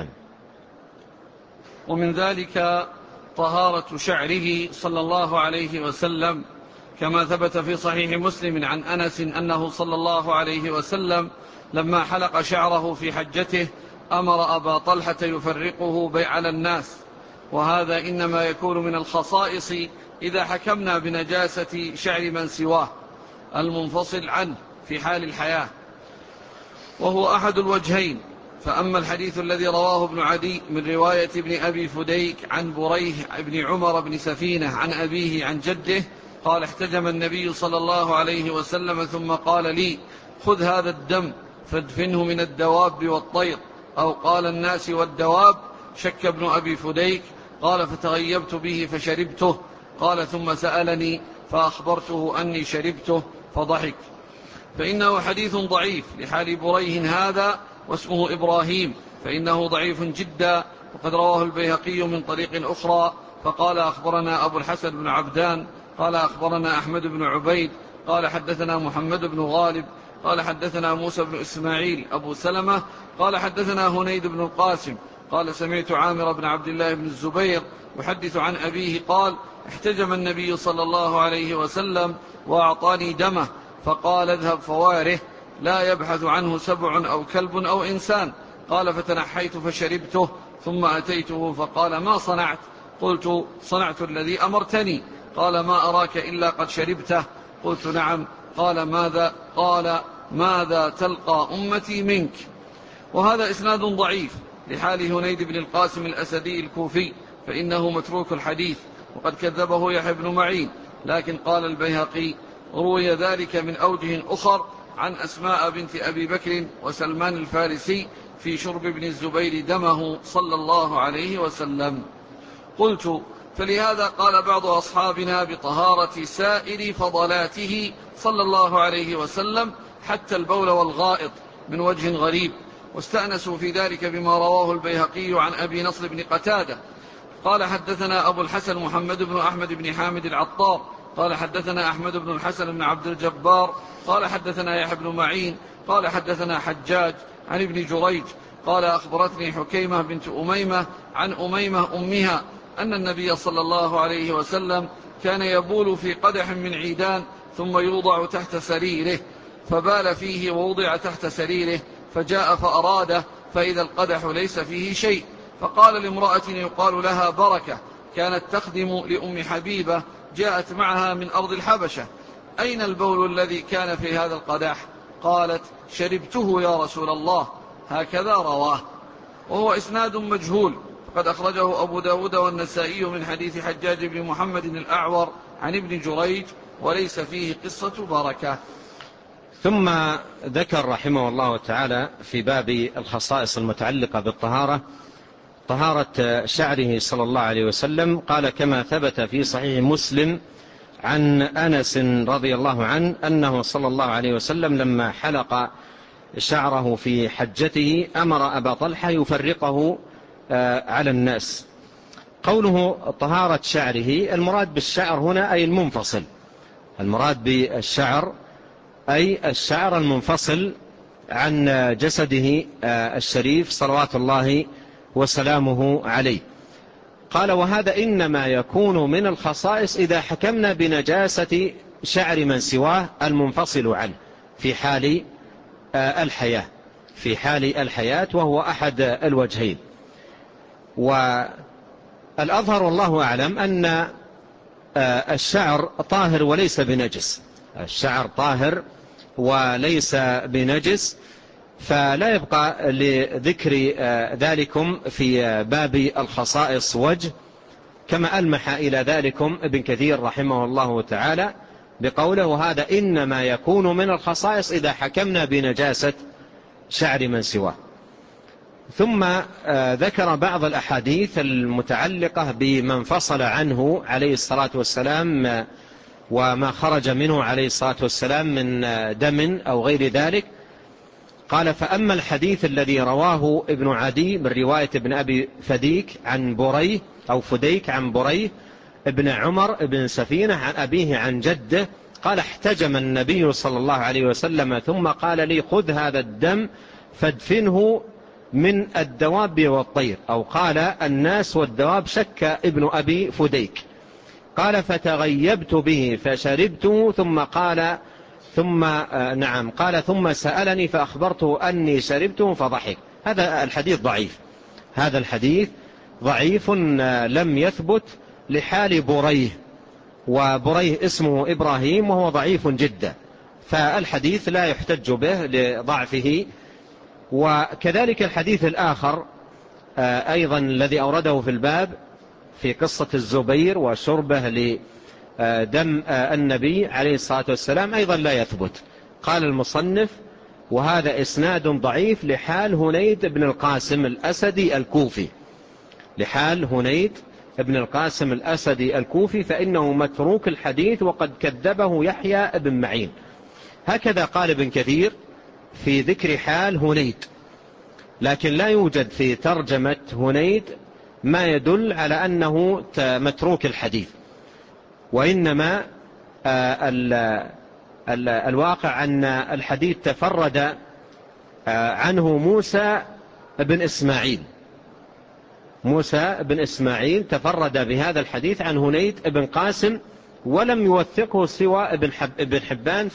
ومن ذلك طهارة شعره صلى الله عليه وسلم، كما ثبت في صحيح مسلم عن أنس أنه صلى الله عليه وسلم لما حلق شعره في حجته أمر أبا طلحة يفرقه على الناس، وهذا إنما يكون من الخصائص إذا حكمنا بنجاسة شعر من سواه المنفصل عنه في حال الحياة، وهو أحد الوجهين. فأما الحديث الذي رواه ابن عدي من رواية ابن أبي فديك عن بريه ابن عمر بن سفينة عن أبيه عن جده قال: احتجم النبي صلى الله عليه وسلم ثم قال لي: خذ هذا الدم فادفنه من الدواب والطير، أو قال الناس والدواب، شك ابن أبي فديك، قال: فتغيبت به فشربته، قال: ثم سألني فأخبرته أني شربته فضحك. فإنه حديث ضعيف لحال بريه هذا، واسمه إبراهيم، فإنه ضعيف جدا. وقد رواه البيهقي من طريق أخرى فقال أخبرنا أبو الحسن بن عبدان قال أخبرنا أحمد بن عبيد قال حدثنا محمد بن غالب قال حدثنا موسى بن إسماعيل أبو سلمة قال حدثنا هنيد بن القاسم قال سمعت عامر بن عبد الله بن الزبير يحدث عن أبيه قال احتجم النبي صلى الله عليه وسلم وأعطاني دمه فقال اذهب فواره لا يبحث عنه سبع أو كلب أو إنسان. قال فتنحيت فشربته ثم أتيته فقال ما صنعت؟ قلت صنعت الذي أمرتني. قال ما أراك إلا قد شربته. قلت نعم. قال ماذا؟ قال ماذا تلقى أمتي منك؟ وهذا إسناد ضعيف لحال هنيد بن القاسم الأسدي الكوفي فإنه متروك الحديث وقد كذبه يحيى بن معين. لكن قال البيهقي روي ذلك من أوجه أخر عن أسماء بنت أبي بكر وسلمان الفارسي في شرب ابن الزبير دمه صلى الله عليه وسلم. قلت فلهذا قال بعض أصحابنا بطهارة سائر فضلاته صلى الله عليه وسلم حتى البول والغائط من وجه غريب. واستأنسوا في ذلك بما رواه البيهقي عن أبي نصر بن قتادة قال حدثنا أبو الحسن محمد بن أحمد بن حامد العطار قال حدثنا أحمد بن الحسن بن عبد الجبار قال حدثنا يحيى بن معين قال حدثنا حجاج عن ابن جريج قال أخبرتني حكيمة بنت أميمة عن أميمة أمها أن النبي صلى الله عليه وسلم كان يبول في قدح من عيدان ثم يوضع تحت سريره فبال فيه ووضع تحت سريره فجاء فأراده فإذا القدح ليس فيه شيء فقال لامرأة يقال لها بركة كانت تخدم لأم حبيبة جاءت معها من أرض الحبشة أين البول الذي كان في هذا القدح؟ قالت شربته يا رسول الله. هكذا رواه وهو إسناد مجهول فقد أخرجه أبو داود والنسائي من حديث حجاج بن محمد الأعور عن ابن جريج وليس فيه قصة بركة. ثم ذكر رحمه الله تعالى في باب الخصائص المتعلقة بالطهارة طهارة شعره صلى الله عليه وسلم. قال كما ثبت في صحيح مسلم عن أنس رضي الله عنه أنه صلى الله عليه وسلم لما حلق شعره في حجته أمر أبا طلحة يفرقه على الناس. قوله طهارة شعره المراد بالشعر هنا أي المنفصل، المراد بالشعر أي الشعر المنفصل عن جسده الشريف صلوات الله وسلامه عليه. قال وهذا إنما يكون من الخصائص إذا حكمنا بنجاسة شعر من سواه المنفصل عنه في حال الحياة، في حال الحياة وهو أحد الوجهين. والأظهر والله أعلم أن الشعر طاهر وليس بنجس، الشعر طاهر وليس بنجس، فلا يبقى لذكر ذلكم في باب الخصائص وجه، كما ألمح إلى ذلكم ابن كثير رحمه الله تعالى بقوله هذا إنما يكون من الخصائص إذا حكمنا بنجاسة شعر من سواه. ثم ذكر بعض الأحاديث المتعلقة بمن فصل عنه عليه الصلاة والسلام وما خرج منه عليه الصلاة والسلام من دم أو غير ذلك. قال فأما الحديث الذي رواه ابن عدي من رواية ابن أبي فديك عن بريه أو فديك عن بريه ابن عمر ابن سفينة عن أبيه عن جده قال احتجم النبي صلى الله عليه وسلم ثم قال لي خذ هذا الدم فادفنه من الدواب والطير، أو قال الناس والدواب، شك ابن أبي فديك. قال فتغيبت به فشربته ثم سألني فأخبرته أني شربته فضحك. هذا الحديث ضعيف، هذا الحديث ضعيف لم يثبت لحال بريه، وبريه اسمه إبراهيم وهو ضعيف جدا، فالحديث لا يحتج به لضعفه. وكذلك الحديث الآخر أيضا الذي أورده في الباب في قصة الزبير وشربه لدم النبي عليه الصلاة والسلام أيضا لا يثبت. قال المصنف وهذا إسناد ضعيف لحال هنيد بن القاسم الأسدي الكوفي، لحال هنيد بن القاسم الأسدي الكوفي فإنه متروك الحديث وقد كذبه يحيى بن معين. هكذا قال ابن كثير في ذكر حال هنيد. لكن لا يوجد في ترجمة هنيد ما يدل على أنه متروك الحديث، وإنما الواقع أن الحديث تفرد عنه موسى بن إسماعيل تفرد بهذا الحديث عن هنيد بن قاسم، ولم يوثقه سوى ابن حبان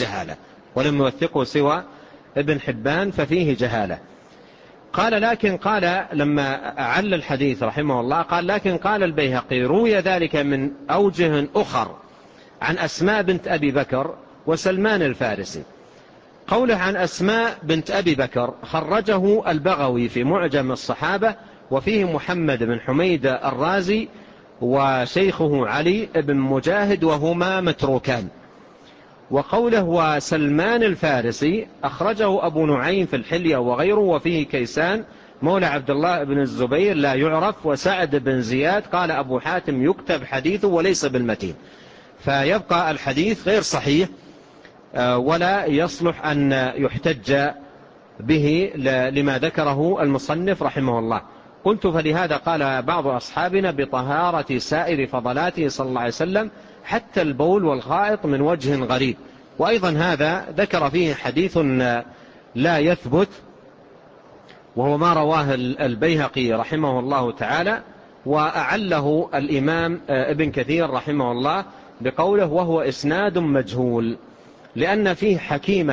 ففيه جهالة. قال لما أعل الحديث رحمه الله قال: لكن قال البيهقي: روي ذلك من أوجه أخر عن أسماء بنت أبي بكر وسلمان الفارسي. قوله عن أسماء بنت أبي بكر خرجه البغوي في معجم الصحابة، وفيه محمد بن حميد الرازي وشيخه علي بن مجاهد، وهما متروكان. وقوله وسلمان الفارسي أخرجه أبو نعيم في الحلية وغيره، وفيه كيسان مولى عبد الله بن الزبير لا يعرف، وسعد بن زياد. قال أبو حاتم: يكتب حديثه وليس بالمتين. فيبقى الحديث غير صحيح ولا يصلح أن يحتج به لما ذكره المصنف رحمه الله. قلت: فلهذا قال بعض أصحابنا بطهارة سائر فضلاته صلى الله عليه وسلم حتى البول والغائط من وجه غريب. وأيضا هذا ذكر فيه حديث لا يثبت، وهو ما رواه البيهقي رحمه الله تعالى، وأعله الإمام ابن كثير رحمه الله بقوله: وهو إسناد مجهول، لأن فيه حكيمة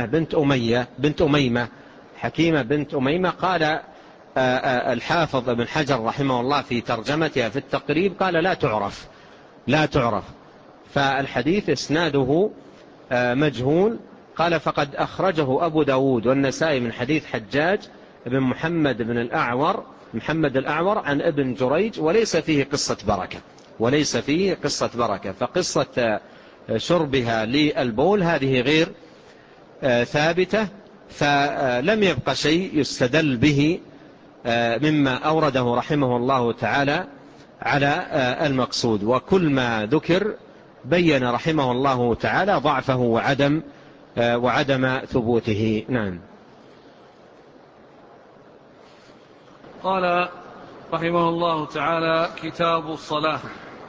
بنت أميمة. قال الحافظ ابن حجر رحمه الله في ترجمتها في التقريب قال: لا تعرف. فالحديث إسناده مجهول. قال: فقد أخرجه أبو داود والنسائي من حديث حجاج بن محمد الأعور عن ابن جريج، وليس فيه قصة بركة. فقصة شربها للبول هذه غير ثابتة، فلم يبقى شيء يستدل به مما أورده رحمه الله تعالى على المقصود. وكل ما ذكر بين رحمه الله تعالى ضعفه وعدم ثبوته. نعم. قال رحمه الله تعالى: كتاب الصلاة.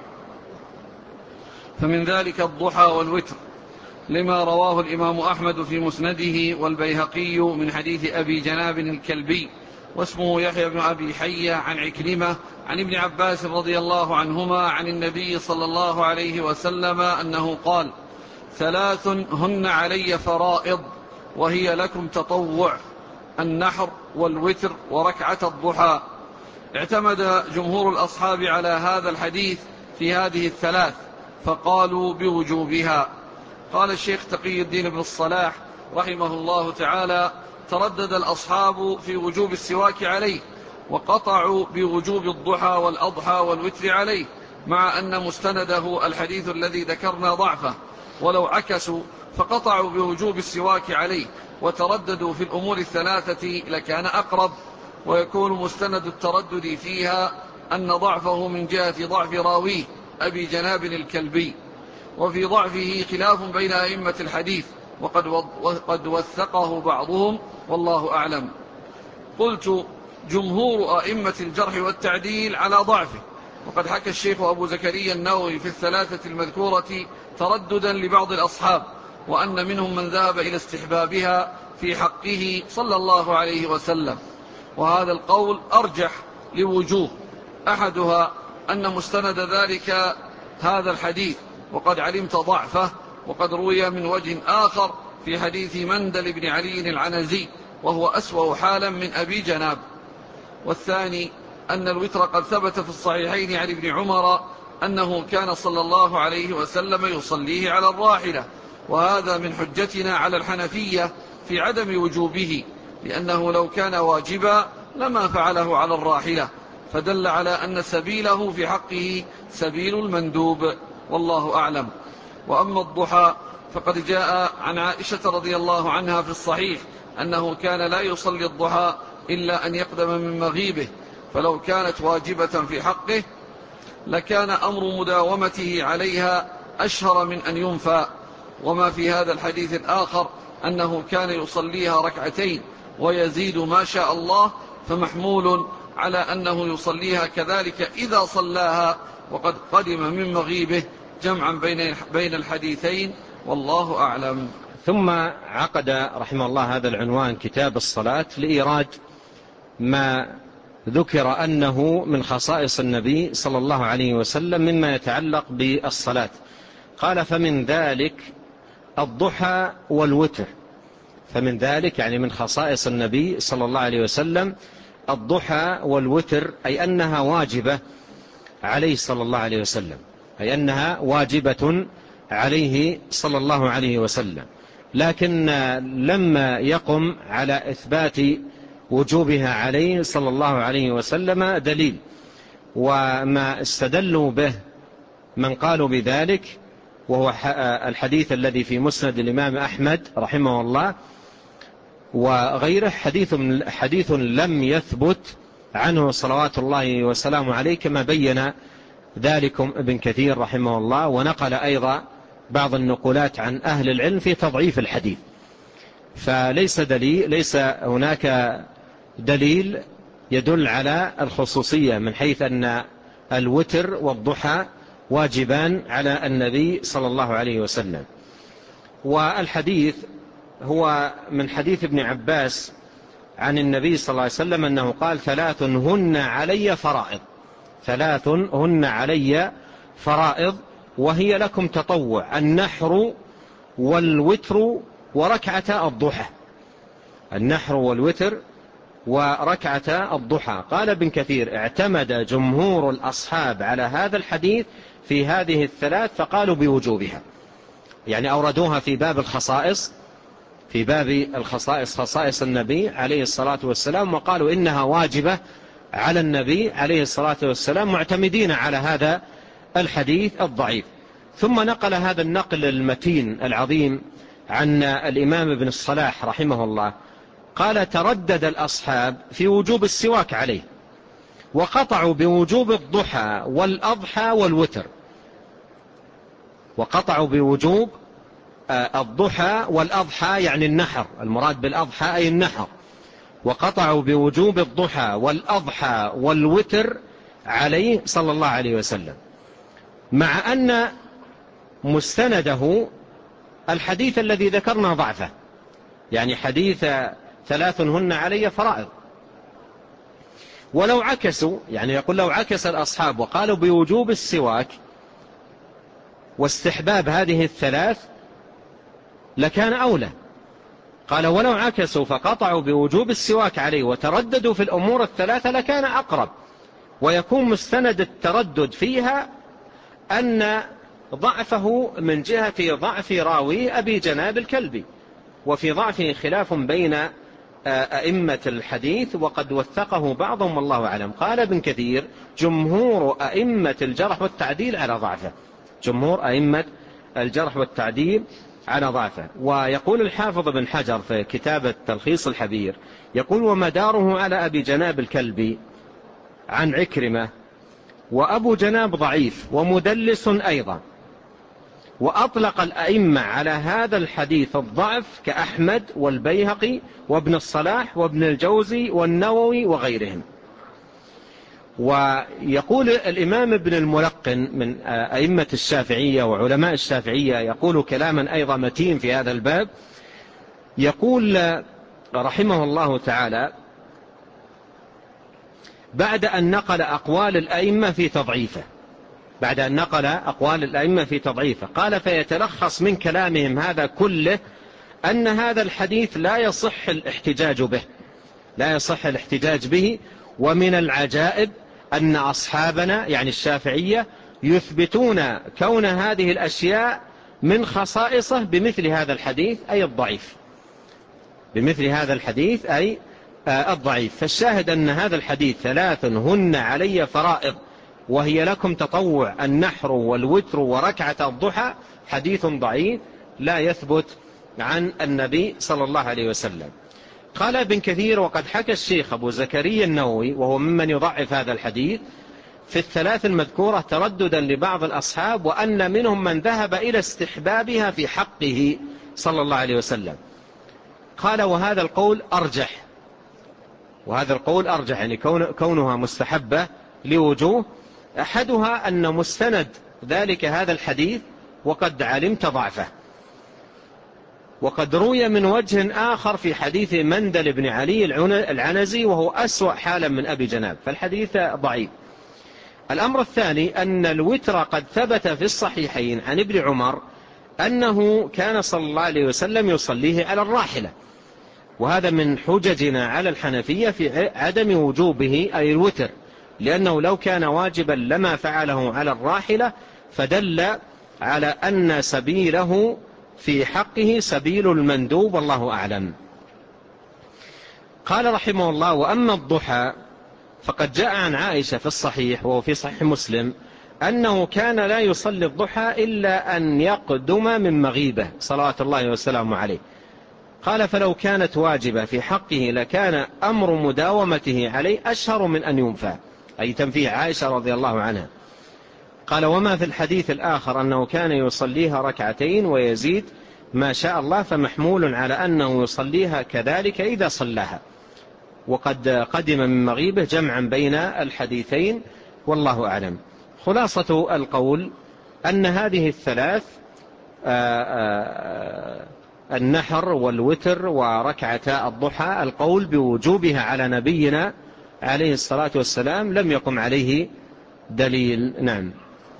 فمن ذلك الضحى والوتر، لما رواه الإمام أحمد في مسنده والبيهقي من حديث أبي جناب الكلبي واسمه يحيى بن أبي حية عن عكرمة عن ابن عباس رضي الله عنهما عن النبي صلى الله عليه وسلم أنه قال: 3 هن علي فرائض وهي لكم تطوع: النحر والوتر وركعة الضحى. اعتمد جمهور الأصحاب على هذا الحديث في هذه ال3 فقالوا بوجوبها. قال الشيخ تقي الدين بن الصلاح رحمه الله تعالى: تردد الأصحاب في وجوب السواك عليه، وقطعوا بوجوب الضحى والأضحى والوتر عليه، مع أن مستنده الحديث الذي ذكرنا ضعفه. ولو عكسوا فقطعوا بوجوب السواك عليه وترددوا في الأمور ال3 لكان أقرب، ويكون مستند التردد فيها أن ضعفه من جهة ضعف راويه أبي جناب الكلبي، وفي ضعفه خلاف بين أئمة الحديث، وقد وثقه بعضهم والله أعلم. قلت: جمهور أئمة الجرح والتعديل على ضعفه، وقد حكى الشيخ أبو زكريا النووي في ال3 المذكورة ترددا لبعض الأصحاب، وأن منهم من ذهب إلى استحبابها في حقه صلى الله عليه وسلم. وهذا القول أرجح لوجوه: أحدها أن مستند ذلك هذا الحديث، وقد علمت ضعفه، وقد روي من وجه آخر في حديث مندل بن علي العنزي، وهو أسوأ حالا من أبي جناب. والثاني أن الوتر قد ثبت في الصحيحين عن ابن عمر أنه كان صلى الله عليه وسلم يصليه على الراحلة، وهذا من حجتنا على الحنفية في عدم وجوبه، لأنه لو كان واجبا لما فعله على الراحلة، فدل على أن سبيله في حقه سبيل المندوب، والله أعلم. وأما الضحى فقد جاء عن عائشة رضي الله عنها في الصحيح أنه كان لا يصلي الضحى إلا أن يقدم من مغيبه، فلو كانت واجبة في حقه لكان أمر مداومته عليها أشهر من أن ينفى. وما في هذا الحديث الآخر أنه كان يصليها 2 ركعتين ويزيد ما شاء الله، فمحمول على أنه يصليها كذلك إذا صلاها وقد قدم من مغيبه، جمعا بين الحديثين، والله أعلم. ثم عقد رحمه الله هذا العنوان كتاب الصلاة لإيراد ما ذكر أنه من خصائص النبي صلى الله عليه وسلم مما يتعلق بالصلاة. قال: فمن ذلك الضحى والوتر. فمن ذلك يعني من خصائص النبي صلى الله عليه وسلم الضحى والوتر، أي أنها واجبة عليه صلى الله عليه وسلم، أي أنها واجبة عليه صلى الله عليه وسلم، لكن لما يقم على إثبات وجوبها عليه صلى الله عليه وسلم دليل. وما استدلوا به من قالوا بذلك وهو الحديث الذي في مسند الإمام أحمد رحمه الله وغيره، حديث لم يثبت عنه صلوات الله وسلامه عليه، كما بين ذلك ابن كثير رحمه الله، ونقل أيضا بعض النقولات عن أهل العلم في تضعيف الحديث. فليس هناك دليل يدل على الخصوصية من حيث أن الوتر والضحى واجبان على النبي صلى الله عليه وسلم. والحديث هو من حديث ابن عباس عن النبي صلى الله عليه وسلم أنه قال: 3 هن علي فرائض، 3 هن علي فرائض وهي لكم تطوع: النحر والوتر وركعة الضحى. النحر والوتر وركعة الضحى. قال ابن كثير: اعتمد جمهور الأصحاب على هذا الحديث في هذه الثلاث فقالوا بوجوبها، يعني أوردوها في باب الخصائص، في باب الخصائص، خصائص النبي عليه الصلاة والسلام، وقالوا إنها واجبة على النبي عليه الصلاة والسلام، معتمدين على هذا الحديث الضعيف. ثم نقل هذا النقل المتين العظيم عن الإمام ابن الصلاح رحمه الله، قال: تردد الأصحاب في وجوب السواك عليه، وقطعوا بوجوب الضحى والأضحى والوتر، وقطعوا بوجوب الضحى والأضحى يعني النحر، المراد بالأضحى أي النحر، وقطعوا بوجوب الضحى والأضحى والوتر عليه صلى الله عليه وسلم، مع أن مستنده الحديث الذي ذكرنا ضعفه، يعني حديث 3 هن علي فرائض. ولو عكسوا، يعني يقول لو عكس الأصحاب وقالوا بوجوب السواك واستحباب هذه الثلاث لكان أولى. قال: ولو عكسوا فقطعوا بوجوب السواك عليه وترددوا في الأمور الثلاثة لكان أقرب، ويكون مستند التردد فيها أن ضعفه من جهة ضعف راوي أبي جناب الكلبي، وفي ضعفه خلاف بين أئمة الحديث وقد وثقه بعضهم والله أعلم. قال ابن كثير: جمهور أئمة الجرح والتعديل على ضعفه، جمهور أئمة الجرح والتعديل على ضعفه. ويقول الحافظ بن حجر في كتاب تلخيص الحبير، يقول: ومداره على أبي جناب الكلبي عن عكرمة، وأبو جناب ضعيف ومدلس أيضا، وأطلق الأئمة على هذا الحديث الضعف كأحمد والبيهقي وابن الصلاح وابن الجوزي والنووي وغيرهم. ويقول الإمام ابن الملقن من أئمة الشافعية وعلماء الشافعية، يقول كلاما أيضا متين في هذا الباب، يقول رحمه الله تعالى بعد أن نقل أقوال الأئمة في تضعيفه، بعد أن نقل أقوال الأئمة في تضعيفه، قال: فيتلخص من كلامهم هذا كله أن هذا الحديث لا يصح الاحتجاج به، لا يصح الاحتجاج به. ومن العجائب أن أصحابنا يعني الشافعية يثبتون كون هذه الأشياء من خصائصه بمثل هذا الحديث أي الضعيف، بمثل هذا الحديث أي الضعيف. فالشاهد أن هذا الحديث 3 هن علي فرائض وهي لكم تطوع: النحر والوتر وركعة الضحى، حديث ضعيف لا يثبت عن النبي صلى الله عليه وسلم. قال ابن كثير: وقد حكى الشيخ أبو زكريا النووي وهو ممن يضعف هذا الحديث في الثلاث المذكورة ترددا لبعض الأصحاب، وأن منهم من ذهب إلى استحبابها في حقه صلى الله عليه وسلم. قال: وهذا القول أرجح، وهذا القول أرجح، يعني كونها مستحبة لوجوه. أحدها أن مستند ذلك هذا الحديث وقد علمت ضعفه، وقد روي من وجه آخر في حديث مندل بن علي العنزي وهو أسوأ حالا من أبي جناب، فالحديث ضعيف. الأمر الثاني أن الوتر قد ثبت في الصحيحين عن ابن عمر أنه كان صلى الله عليه وسلم يصليه على الراحلة، وهذا من حججنا على الحنفية في عدم وجوبه أي الوتر، لأنه لو كان واجبا لما فعله على الراحلة، فدل على أن سبيله في حقه سبيل المندوب، والله أعلم. قال رحمه الله: وأما الضحى فقد جاء عن عائشة في الصحيح وهو في صحيح مسلم أنه كان لا يصلي الضحى إلا أن يقدم من مغيبة صلوات الله وسلامه عليه. قال: فلو كانت واجبة في حقه لكان أمر مداومته عليه أشهر من أن ينفع، أي تنفيه عائشة رضي الله عنها. قال: وما في الحديث الآخر أنه كان يصليها ركعتين ويزيد ما شاء الله، فمحمول على أنه يصليها كذلك إذا صلاها، وقد قدم من مغيبه جمعا بين الحديثين، والله أعلم. خلاصة القول أن هذه الثلاث النحر والوتر وركعتا الضحى القول بوجوبها على نبينا عليه الصلاة والسلام لم يقم عليه دليل. نعم.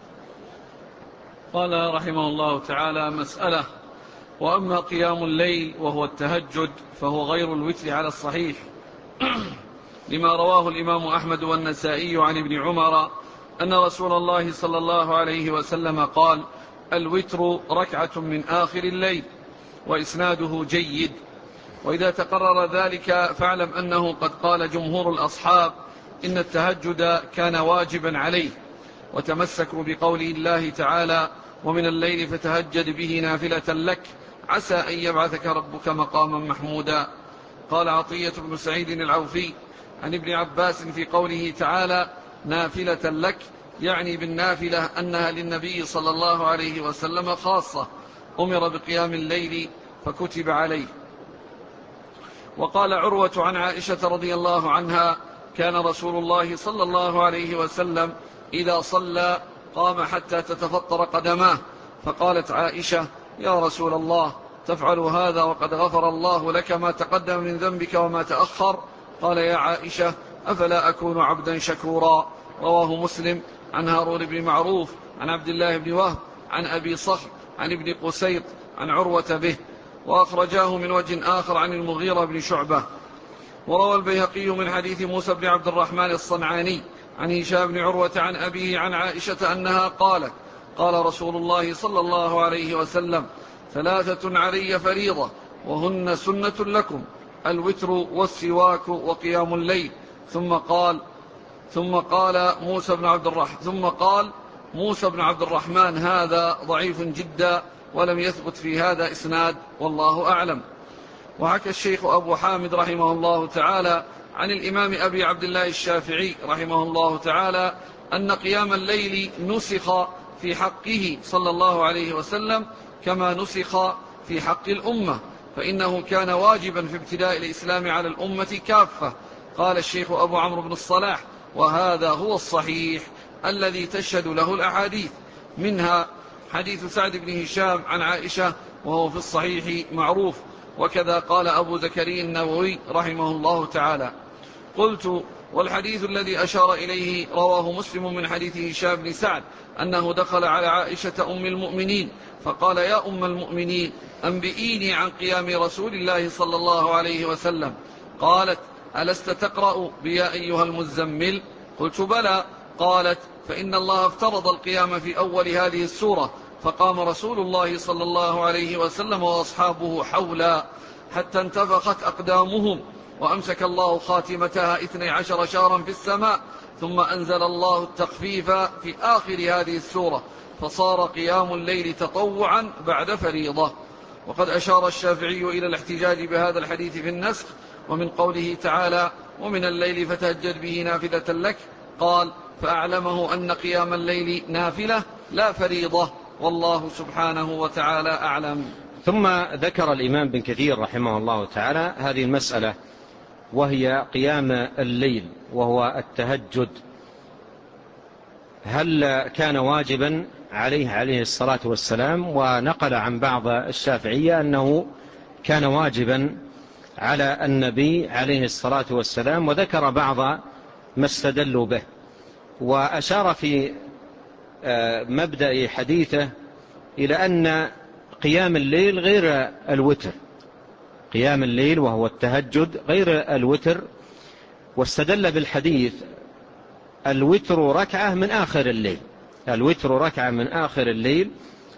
قال رحمه الله تعالى: مسألة: وأما قيام الليل وهو التهجد فهو غير الوتر على الصحيح، لما رواه الإمام أحمد والنسائي عن ابن عمر أن رسول الله صلى الله عليه وسلم قال: الوتر ركعة من آخر الليل، وإسناده جيد. وإذا تقرر ذلك فاعلم أنه قد قال جمهور الأصحاب إن التهجد كان واجبا عليه، وتمسكوا بقول الله تعالى: ومن الليل فتهجد به نافلة لك عسى أن يبعثك ربك مقاما محمودا. قال عطية بن سعيد العوفي عن ابن عباس في قوله تعالى نافلة لك يعني بالنافلة أنها للنبي صلى الله عليه وسلم خاصة، أمر بقيام الليل فكتب عليه. وقال عروة عن عائشة رضي الله عنها: كان رسول الله صلى الله عليه وسلم إذا صلى قام حتى تتفطر قدماه، فقالت عائشة: يا رسول الله تفعل هذا وقد غفر الله لك ما تقدم من ذنبك وما تأخر؟ قال: يا عائشة أفلا أكون عبدا شكورا. رواه مسلم عن هارون بن معروف عن عبد الله بن وهب عن أبي صخر عن ابن قسيط عن عروة به، وأخرجاه من وجه آخر عن المغيرة بن شعبة. وروى البيهقي من حديث موسى بن عبد الرحمن الصنعاني عن هشام بن عروة عن أبيه عن عائشة أنها قالت: قال رسول الله صلى الله عليه وسلم: ثلاثة علي فريضة وهن سنة لكم: الوتر والسواك وقيام الليل. ثم قال موسى بن عبد الرحمن هذا ضعيف جدا ولم يثبت في هذا إسناد، والله أعلم. وحكى الشيخ أبو حامد رحمه الله تعالى عن الإمام أبي عبد الله الشافعي رحمه الله تعالى أن قيام الليل نسخ في حقه صلى الله عليه وسلم كما نسخ في حق الأمة، فإنه كان واجبا في ابتداء الإسلام على الأمة كافة. قال الشيخ أبو عمرو بن الصلاح: وهذا هو الصحيح الذي تشهد له الأحاديث، منها حديث سعد بن هشام عن عائشة وهو في الصحيح معروف. وكذا قال أبو زكريا النووي رحمه الله تعالى. قلت: والحديث الذي أشار إليه رواه مسلم من حديث هشام بن سعد أنه دخل على عائشة أم المؤمنين فقال: يا أم المؤمنين أنبئيني عن قيام رسول الله صلى الله عليه وسلم. قالت: ألست تقرأ بيا أيها المزمل؟ قلت: بلى. قالت: فإن الله افترض القيام في أول هذه السورة، فقام رسول الله صلى الله عليه وسلم وأصحابه حولا حتى انتفخت أقدامهم، وأمسك الله خاتمتها 12 شهرا في السماء، ثم أنزل الله التخفيف في آخر هذه السورة، فصار قيام الليل تطوعا بعد فريضة. وقد أشار الشافعي إلى الاحتجاج بهذا الحديث في النسخ، ومن قوله تعالى: ومن الليل فتهجد به نافلة لك، قال: فأعلمه أن قيام الليل نافلة لا فريضة، والله سبحانه وتعالى أعلم. ثم ذكر الإمام بن كثير رحمه الله تعالى هذه المسألة وهي قيام الليل وهو التهجد، هل كان واجبا عليه الصلاة والسلام؟ ونقل عن بعض الشافعية أنه كان واجبا على النبي عليه الصلاة والسلام، وذكر بعض ما استدلوا به، وأشار في مبدأ حديثه إلى أن قيام الليل غير الوتر، قيام الليل وهو التهجد غير الوتر، واستدل بالحديث الوتر ركعة من آخر الليل، الوتر ركعة من آخر الليل.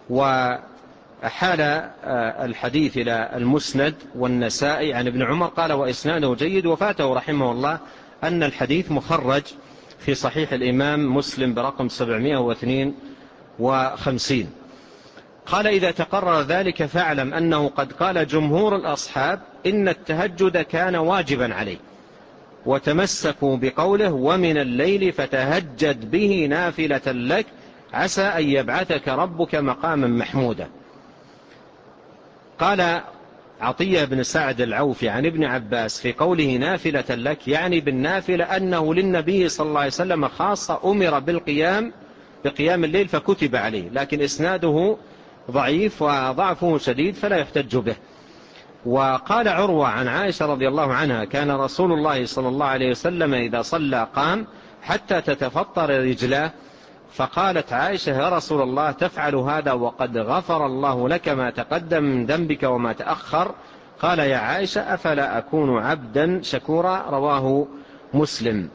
وحال الحديث إلى المسند والنسائي عن ابن عمر قال وإسناده جيد، وفاته رحمه الله أن الحديث مخرج في صحيح الإمام مسلم برقم 752. قال إذا تقرر ذلك فاعلم أنه قد قال جمهور الأصحاب إن التهجد كان واجبا عليه، وتمسكوا بقوله ومن الليل فتهجد به نافلة لك عسى أن يبعثك ربك مقاما محمودا. قال عطية بن سعد العوفي عن ابن عباس في قوله نافلة لك يعني بالنافلة أنه للنبي صلى الله عليه وسلم خاصة أمر بقيام الليل فكتب عليه، لكن إسناده ضعيف وضعفه شديد فلا يحتج به. وقال عروة عن عائشة رضي الله عنها كان رسول الله صلى الله عليه وسلم إذا صلى قام حتى تتفطر رجلاه، فقالت عائشة يا رسول الله تفعل هذا وقد غفر الله لك ما تقدم من ذنبك وما تأخر؟ قال يا عائشة أفلا أكون عبدا شكورا؟ رواه مسلم.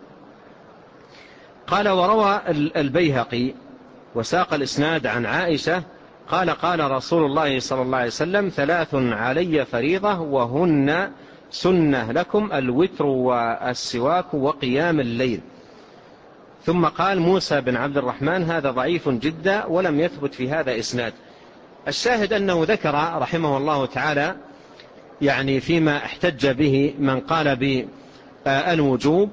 قال وروى البيهقي وساق الإسناد عن عائشة قال قال رسول الله صلى الله عليه وسلم 3 علي فريضة وهن سنة لكم الوتر والسواك وقيام الليل. ثم قال موسى بن عبد الرحمن هذا ضعيف جدا ولم يثبت في هذا إسناد. الشاهد أنه ذكر رحمه الله تعالى يعني فيما احتج به من قال بالوجوب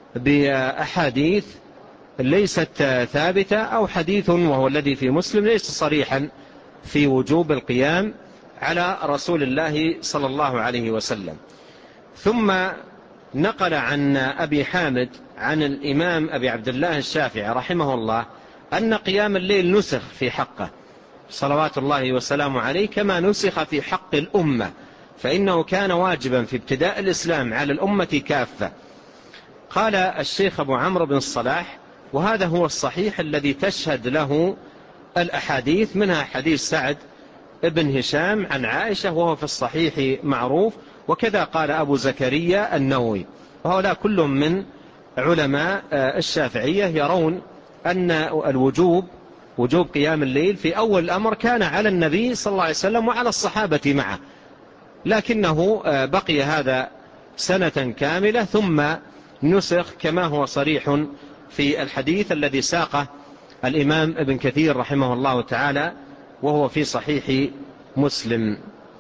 بأحاديث ليست ثابتة، أو حديث وهو الذي في مسلم ليس صريحا في وجوب القيام على رسول الله صلى الله عليه وسلم. ثم نقل عن أبي حامد عن الإمام أبي عبد الله الشافعي رحمه الله أن قيام الليل نسخ في حقه صلوات الله وسلامه عليه كما نسخ في حق الأمة، فإنه كان واجبا في ابتداء الإسلام على الأمة كافة. قال الشيخ أبو عمرو بن الصلاح وهذا هو الصحيح الذي تشهد له الأحاديث، منها حديث سعد ابن هشام عن عائشة وهو في الصحيح معروف، وكذا قال أبو زكريا النووي، وهؤلاء كل من علماء الشافعية يرون أن وجوب قيام الليل في أول الأمر كان على النبي صلى الله عليه وسلم وعلى الصحابة معه، لكنه بقي هذا سنة كاملة ثم نسخ كما هو صريح في الحديث الذي ساقه الإمام ابن كثير رحمه الله تعالى وهو في صحيح مسلم.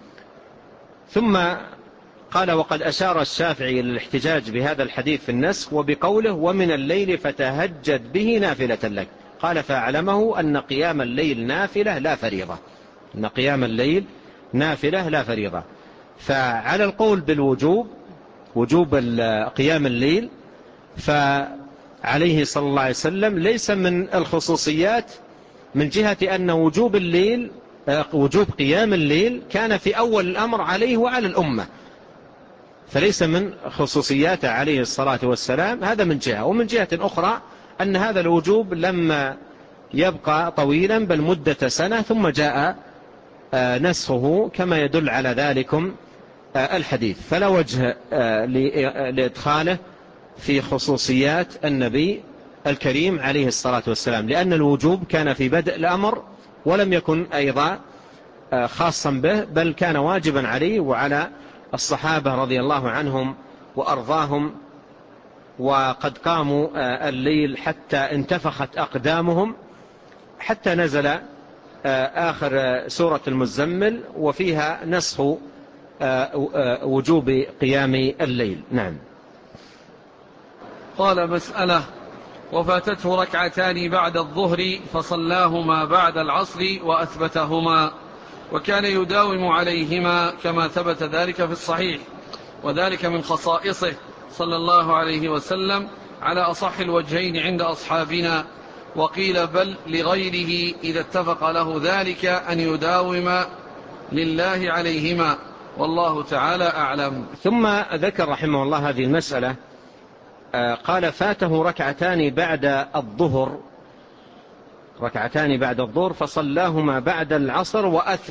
ثم قال وقد أشار الشافعي للاحتجاج بهذا الحديث في النسخ وبقوله ومن الليل فتهجد به نافلة لك، قال فأعلمه أن قيام الليل نافلة لا فريضة، أن قيام الليل نافلة لا فريضة. فعلى القول وجوب قيام الليل فعليه صلى الله عليه وسلم ليس من الخصوصيات من جهة أن وجوب قيام الليل كان في أول الأمر عليه وعلى الأمة، فليس من خصوصيات عليه الصلاة والسلام، هذا من جهة. ومن جهة أخرى أن هذا الوجوب لما يبقى طويلا بل مدة سنة ثم جاء نسخه كما يدل على ذلكم الحديث، فلا وجه لإدخاله في خصوصيات النبي الكريم عليه الصلاة والسلام، لأن الوجوب كان في بدء الأمر ولم يكن أيضا خاصا به، بل كان واجبا عليه وعلى الصحابة رضي الله عنهم وأرضاهم، وقد قاموا الليل حتى انتفخت أقدامهم حتى نزل آخر سورة المزمل وفيها نسخ وجوب قيام الليل. نعم. قال مسألة وفاتته ركعتان بعد الظهر فصلاهما بعد العصر وأثبتهما، وكان يداوم عليهما كما ثبت ذلك في الصحيح، وذلك من خصائصه صلى الله عليه وسلم على أصح الوجهين عند أصحابنا، وقيل بل لغيره إذا اتفق له ذلك أن يداوم لله عليهما، والله تعالى أعلم. ثم ذكر رحمه الله هذه المسألة، قال فاته ركعتان بعد الظهر فصلاهما بعد العصر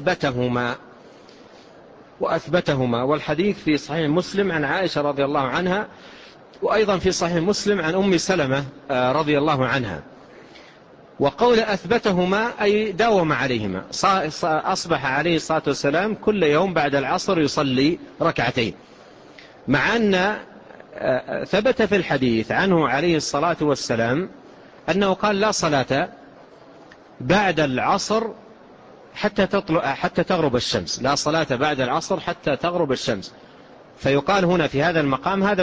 وأثبتهما، والحديث في صحيح مسلم عن عائشة رضي الله عنها، وأيضا في صحيح مسلم عن أم سلمة رضي الله عنها. وقول أثبتهما أي داوم عليهما، أصبح عليه الصلاة والسلام كل يوم بعد العصر يصلي ركعتين، مع أن ثبت في الحديث عنه عليه الصلاة والسلام أنه قال لا صلاة بعد العصر حتى تغرب الشمس، لا صلاة بعد العصر حتى تغرب الشمس. فيقال هنا في هذا المقام هذا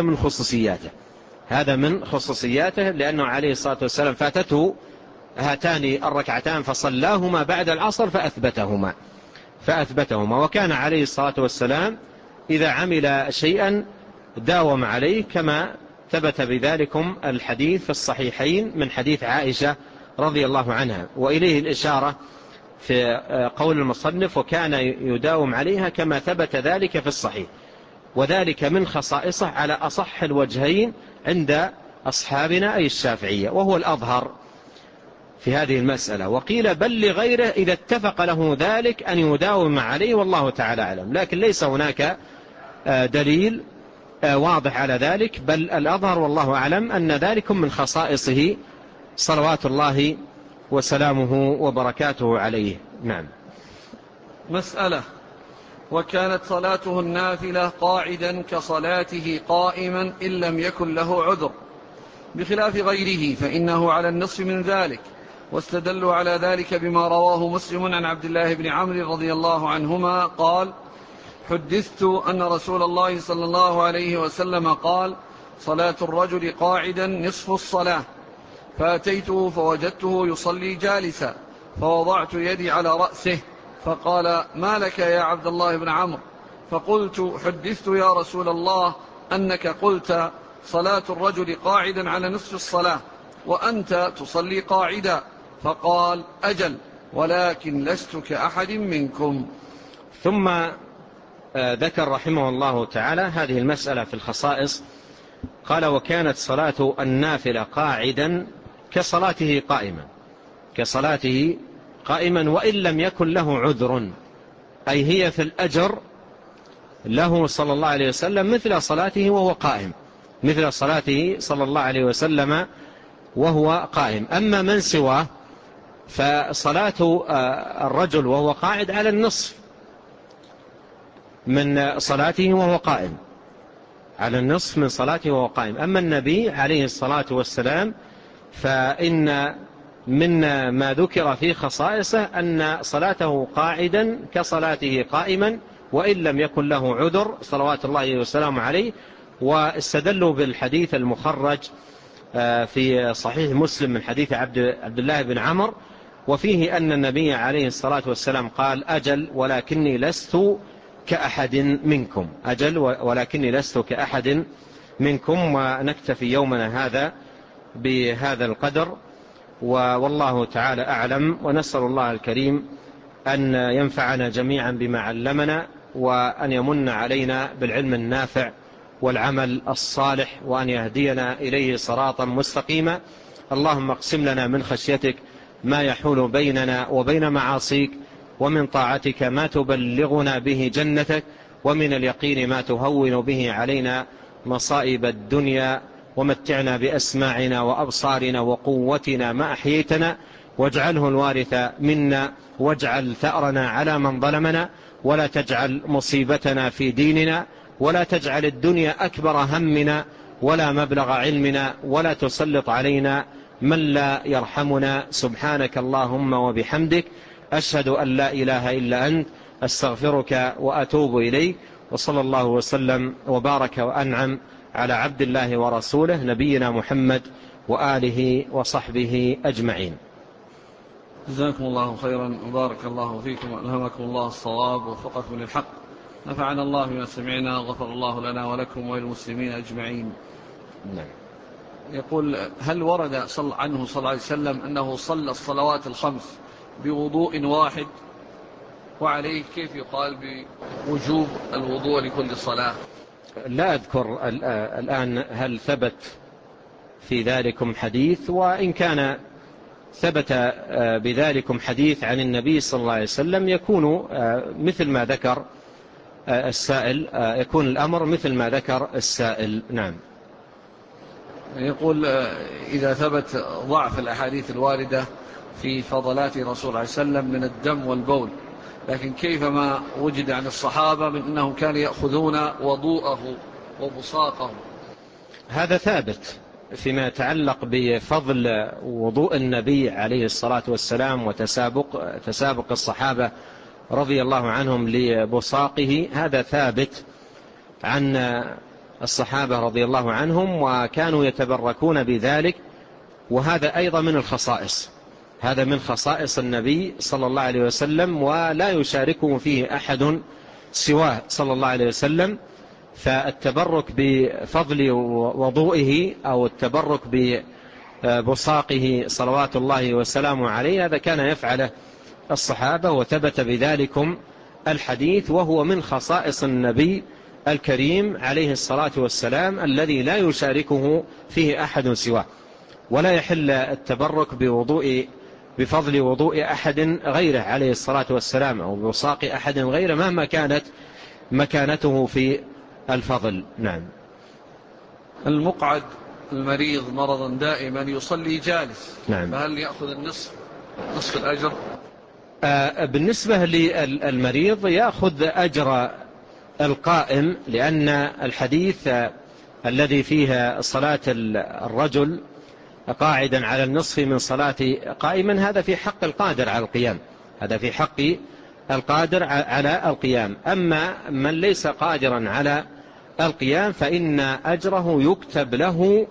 من خصوصياته، لأنه عليه الصلاة والسلام فاتته هاتان الركعتان فصلاهما بعد العصر فأثبتهما. وكان عليه الصلاة والسلام إذا عمل شيئا داوم عليه، كما ثبت بذلكم الحديث في الصحيحين من حديث عائشة رضي الله عنها، وإليه الإشارة في قول المصنف وكان يداوم عليها كما ثبت ذلك في الصحيح، وذلك من خصائصه على أصح الوجهين عند أصحابنا أي الشافعية، وهو الأظهر في هذه المسألة. وقيل بل لغيره إذا اتفق له ذلك أن يداوم عليه، والله تعالى أعلم، لكن ليس هناك دليل واضح على ذلك، بل الأظهر والله أعلم أن ذلك من خصائصه صلوات الله وسلامه وبركاته عليه. نعم. مسألة: وكانت صلاته النافلة قاعدا كصلاته قائما إن لم يكن له عذر، بخلاف غيره فإنه على النصف من ذلك. واستدلوا على ذلك بما رواه مسلم عن عبد الله بن عمرو رضي الله عنهما قال: حدثت أن رسول الله صلى الله عليه وسلم قال: صلاة الرجل قاعدا نصف الصلاة، فأتيته فوجدته يصلي جالسا، فوضعت يدي على رأسه، فقال: ما لك يا عبد الله بن عمرو؟ فقلت: حدثت يا رسول الله أنك قلت صلاة الرجل قاعدا على نصف الصلاة وأنت تصلي قاعدا. فقال: أجل، ولكن لست كأحد منكم. ثم ذكر رحمه الله تعالى هذه المسألة في الخصائص، قال: وكانت صلاة النافلة قاعدا كصلاته قائما وإن لم يكن له عذر، أي هي في الأجر له صلى الله عليه وسلم مثل صلاته صلى الله عليه وسلم وهو قائم. أما من سواه فصلاة الرجل وهو قاعد على النصف من صلاته وهو قائم، أما النبي عليه الصلاة والسلام فإن من ما ذكر في خصائصه أن صلاته قاعدا كصلاته قائما وإن لم يكن له عذر صلوات الله وسلامه عليه. واستدلوا بالحديث المخرج في صحيح مسلم من حديث عبد الله بن عمرو، وفيه أن النبي عليه الصلاة والسلام قال: أجل ولكني لست كأحد منكم. ونكتفي يومنا هذا بهذا القدر، والله تعالى أعلم. ونسأل الله الكريم أن ينفعنا جميعا بما علمنا، وأن يمن علينا بالعلم النافع والعمل الصالح، وأن يهدينا إليه صراطا مستقيما. اللهم اقسم لنا من خشيتك ما يحول بيننا وبين معاصيك، ومن طاعتك ما تبلغنا به جنتك، ومن اليقين ما تهون به علينا مصائب الدنيا، ومتعنا بأسماعنا وأبصارنا وقوتنا ما أحييتنا، واجعله الوارث منا، واجعل ثأرنا على من ظلمنا، ولا تجعل مصيبتنا في ديننا، ولا تجعل الدنيا أكبر همنا ولا مبلغ علمنا، ولا تسلط علينا من لا يرحمنا. سبحانك اللهم وبحمدك، أشهد أن لا إله إلا أنت، أستغفرك وأتوب إليك. وصلى الله وسلم وبارك وأنعم على عبد الله ورسوله نبينا محمد وآله وصحبه أجمعين. جزاكم الله خيرا وبارك الله فيكم وألهمكم الله الصواب ووفقكم للحق. نفعنا الله بما سمعنا، غفر الله لنا ولكم وللمسلمين أجمعين. نعم. يقول: هل ورد عنه صلى الله عليه وسلم أنه صلى الصلوات الخمس بوضوء واحد؟ وعليه كيف يقال بوجوب الوضوء لكل صلاة؟ لا أذكر الآن هل ثبت في ذلكم حديث، وإن كان ثبت بذلكم حديث عن النبي صلى الله عليه وسلم يكون مثل ما ذكر السائل، يكون الأمر مثل ما ذكر السائل. نعم. يقول: إذا ثبت ضعف الأحاديث الواردة في فضلات رسول الله صلى الله عليه وسلم من الدم والبول، لكن كيفما وجد عن الصحابة من أنهم كانوا يأخذون وضوءه وبصاقه؟ هذا ثابت فيما يتعلق بفضل وضوء النبي عليه الصلاة والسلام وتسابق الصحابة رضي الله عنهم لبصاقه. هذا ثابت عن الصحابة رضي الله عنهم، وكانوا يتبركون بذلك. وهذا أيضا من الخصائص، هذا من خصائص النبي صلى الله عليه وسلم، ولا يشاركه فيه أحد سواه صلى الله عليه وسلم. فالتبرك بفضل وضوئه أو التبرك ببصاقه صلوات الله وسلامه عليه، هذا كان يفعله الصحابة، وثبت بذلكم الحديث، وهو من خصائص النبي الكريم عليه الصلاة والسلام الذي لا يشاركه فيه أحد سواه. ولا يحل التبرك بفضل وضوء أحد غيره عليه الصلاة والسلام أو بوصاق أحد غيره مهما كانت مكانته في الفضل. نعم. المقعد المريض مرضا دائما يصلي جالس، نعم. فهل يأخذ نصف الأجر؟ بالنسبة للمريض يأخذ أجر القائم، لأن الحديث الذي فيه صلاة الرجل قاعدا على النصف من صلاة قائما هذا في حق القادر على القيام، هذا في حق القادر على القيام. أما من ليس قادرا على القيام فإن أجره يكتب له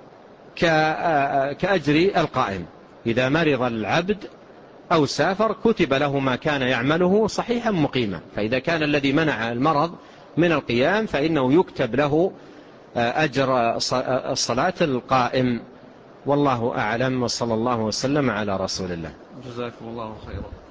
كأجر القائم. إذا مرض العبد أو سافر كتب له ما كان يعمله صحيحا مقيما. فإذا كان الذي منع المرض من القيام فإنه يكتب له أجر الصلاة القائم. والله أعلم، وصلى الله وسلم على رسول الله. جزاكم الله خيرا.